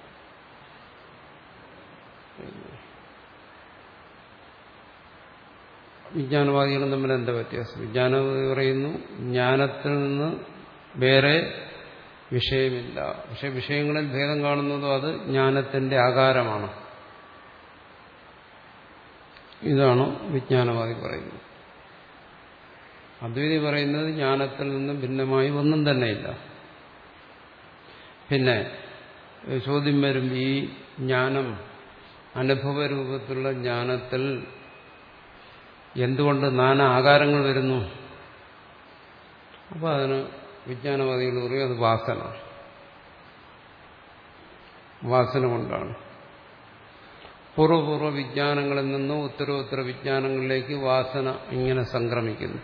വിജ്ഞാനവാദികളും തമ്മിൽ എന്താ വ്യത്യാസം? വിജ്ഞാനവാദി പറയുന്നു ജ്ഞാനത്തിൽ നിന്ന് വേറെ വിഷയമില്ല, പക്ഷെ വിഷയങ്ങളിൽ ഭേദം കാണുന്നതോ അത് ജ്ഞാനത്തിന്റെ ആകാരമാണ്. ഇതാണ് വിജ്ഞാനവാദി പറയുന്നത്. അദ്വൈതി പറയുന്നത് ജ്ഞാനത്തിൽ നിന്നും ഭിന്നമായി ഒന്നും തന്നെയില്ല. പിന്നെ ചോദ്യം വരും, ഈ ജ്ഞാനം അനുഭവരൂപത്തിലുള്ള ജ്ഞാനത്തിൽ എന്തുകൊണ്ട് നാനാ ആകാരങ്ങൾ വരുന്നു? അപ്പോൾ അതിന് വിജ്ഞാനവാദികൾ പറയും അത് വാസന, വാസന കൊണ്ടാണ്. പൂർവ്വപൂർവ്വ വിജ്ഞാനങ്ങളിൽ നിന്നും ഉത്തരോത്തര വിജ്ഞാനങ്ങളിലേക്ക് വാസന ഇങ്ങനെ സംക്രമിക്കുന്നു.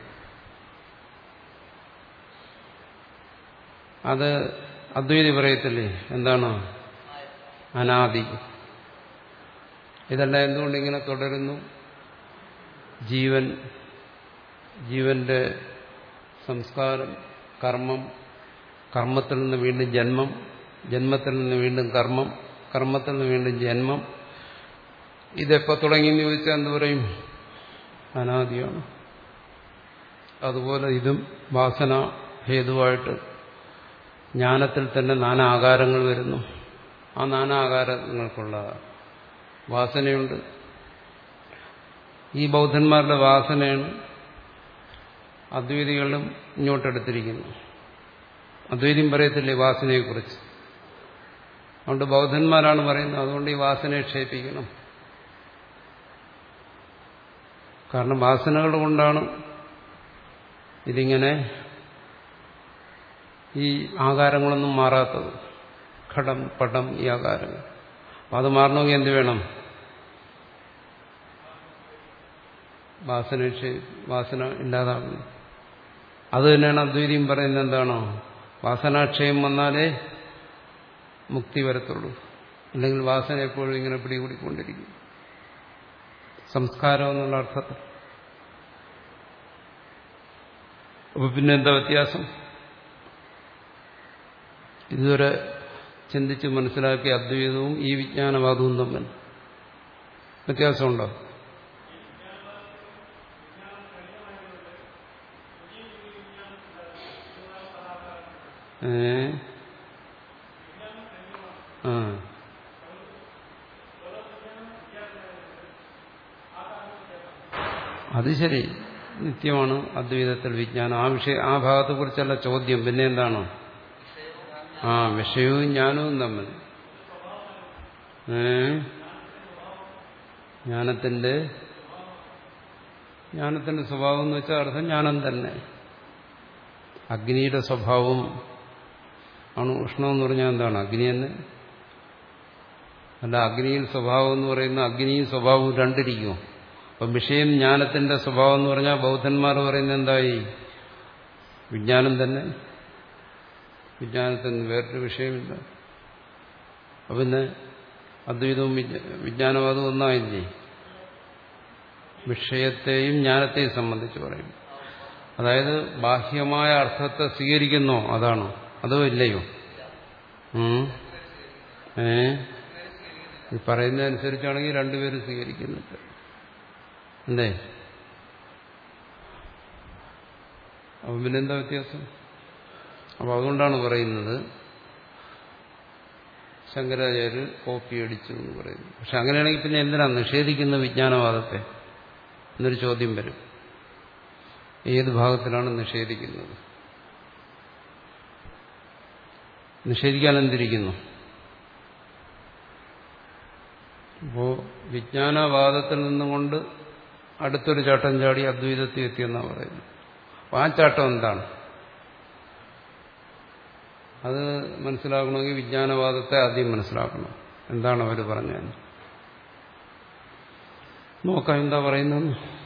അത് അദ്വൈതി പറയത്തില്ലേ, എന്താണ്? അനാദി. ഇതെല്ലാം എന്തുകൊണ്ടിങ്ങനെ തുടരുന്നു? ജീവൻ, ജീവന്റെ സംസ്കാരം, കർമ്മം, കർമ്മത്തിൽ നിന്ന് വീണ്ടും ജന്മം, ജന്മത്തിൽ നിന്ന് വീണ്ടും കർമ്മം, കർമ്മത്തിൽ നിന്ന് വീണ്ടും ജന്മം, ഇതെപ്പോ തുടങ്ങിയെന്ന് ചോദിച്ചാൽ എന്ത് പറയും? അനാദിയാണ്. അതുപോലെ ഇതും വാസന ഹേതുവായിട്ട് ജ്ഞാനത്തിൽ തന്നെ നാനാ ആകാരങ്ങൾ വരുന്നു. ആ നാനാ ആകാരങ്ങൾക്കുള്ള വാസനയുണ്ട്. ഈ ബൗദ്ധന്മാരുടെ വാസനയാണ് അദ്വൈതികളും ഇങ്ങോട്ടെടുത്തിരിക്കുന്നു. അദ്വൈതം പറയത്തില്ലേ വാസനയെക്കുറിച്ച്? അതുകൊണ്ട് ബൗദ്ധന്മാരാണ് പറയുന്നത് അതുകൊണ്ട് ഈ വാസനയെ ക്ഷയിപ്പിക്കണം. കാരണം വാസനകൾ കൊണ്ടാണ് ഇതിങ്ങനെ ഈ ആകാരങ്ങളൊന്നും മാറാത്തത്. ഘടം പടം ഈ ആകാരങ്ങൾ. അപ്പം അത് മാറണമെങ്കിൽ എന്ത് വേണം? വാസന വാസന ഇല്ലാതാകുന്നു. അത് തന്നെയാണ് അദ്വൈതം പറയുന്നത്. എന്താണോ വാസനാക്ഷയം വന്നാലേ മുക്തി വരത്തുള്ളൂ. അല്ലെങ്കിൽ വാസന എപ്പോഴും ഇങ്ങനെ പിടികൂടിക്കൊണ്ടിരിക്കും. സംസ്കാരം എന്നുള്ള അർത്ഥത്തിൽ. അപ്പൊ പിന്നെ എന്താ വ്യത്യാസം? ഇതുവരെ ചിന്തിച്ച് മനസ്സിലാക്കിയ അദ്വൈതവും ഈ വിജ്ഞാനവാദവും തമ്മിൽ വ്യത്യാസമുണ്ടോ? ഏ ആ അത് ശരി, നിത്യമാണ് അദ്വൈതത്തിൽ വിജ്ഞാനം. ആ വിഷയം ആ ഭാഗത്തെക്കുറിച്ചല്ല ചോദ്യം. പിന്നെ എന്താണ്? ആ വിഷയവും ജ്ഞാനവും തമ്മിൽ ഏ ജ്ഞാനത്തിന്റെ ജ്ഞാനത്തിന്റെ സ്വഭാവം എന്ന് വെച്ചാൽ അർത്ഥം ജ്ഞാനം തന്നെ. അഗ്നിയുടെ സ്വഭാവം ആണ് ഉഷ്ണമെന്ന് പറഞ്ഞാൽ എന്താണ്? അഗ്നി തന്നെ. അല്ല, അഗ്നിയിൽ സ്വഭാവം എന്ന് പറയുന്ന അഗ്നിയും സ്വഭാവവും രണ്ടിരിക്കുമോ? അപ്പം വിഷയം ജ്ഞാനത്തിന്റെ സ്വഭാവം എന്ന് പറഞ്ഞാൽ ബൗദ്ധന്മാർ പറയുന്നത് എന്തായി? വിജ്ഞാനം തന്നെ. വിജ്ഞാനത്തിന് വേറൊരു വിഷയമില്ല. അപ്പം പിന്നെ അദ്വൈതവും വിജ്ഞാനവാദവും ഒന്നായില്ലേ? വിഷയത്തെയും ജ്ഞാനത്തെയും സംബന്ധിച്ച് പറയും. അതായത് ബാഹ്യമായ അർത്ഥത്തെ സ്വീകരിക്കുന്നോ അതാണോ? അതോ ഇല്ലയോ? ഏ ഈ പറയുന്നതനുസരിച്ചാണെങ്കിൽ രണ്ടുപേരും സ്വീകരിക്കുന്നുണ്ട് അല്ലേ? അപ്പം പിന്നെന്താ വ്യത്യാസം? അപ്പം അതുകൊണ്ടാണ് പറയുന്നത് ശങ്കരാചാര്യർ കോപ്പി അടിച്ചു എന്ന് പറയുന്നു. പക്ഷെ അങ്ങനെയാണെങ്കിൽ പിന്നെ എന്തിനാണ് നിഷേധിക്കുന്ന വിജ്ഞാനവാദത്തെ എന്നൊരു ചോദ്യം വരും. ഏത് ഭാഗത്തിലാണ് നിഷേധിക്കുന്നത്? നിഷേധിക്കാൻ എന്തിരിക്കുന്നു? അപ്പോ വിജ്ഞാനവാദത്തിൽ നിന്നുകൊണ്ട് അടുത്തൊരു ചാട്ടം ചാടി അദ്വൈതത്തിൽ എത്തിയെന്നാണ് പറയുന്നത്. അപ്പോൾ ആ ചാട്ടം എന്താണ്? അത് മനസ്സിലാക്കണമെങ്കിൽ വിജ്ഞാനവാദത്തെ ആദ്യം മനസ്സിലാക്കണം. എന്താണ് അവർ പറഞ്ഞത്? നോക്കാം എന്താ പറയുന്നത്.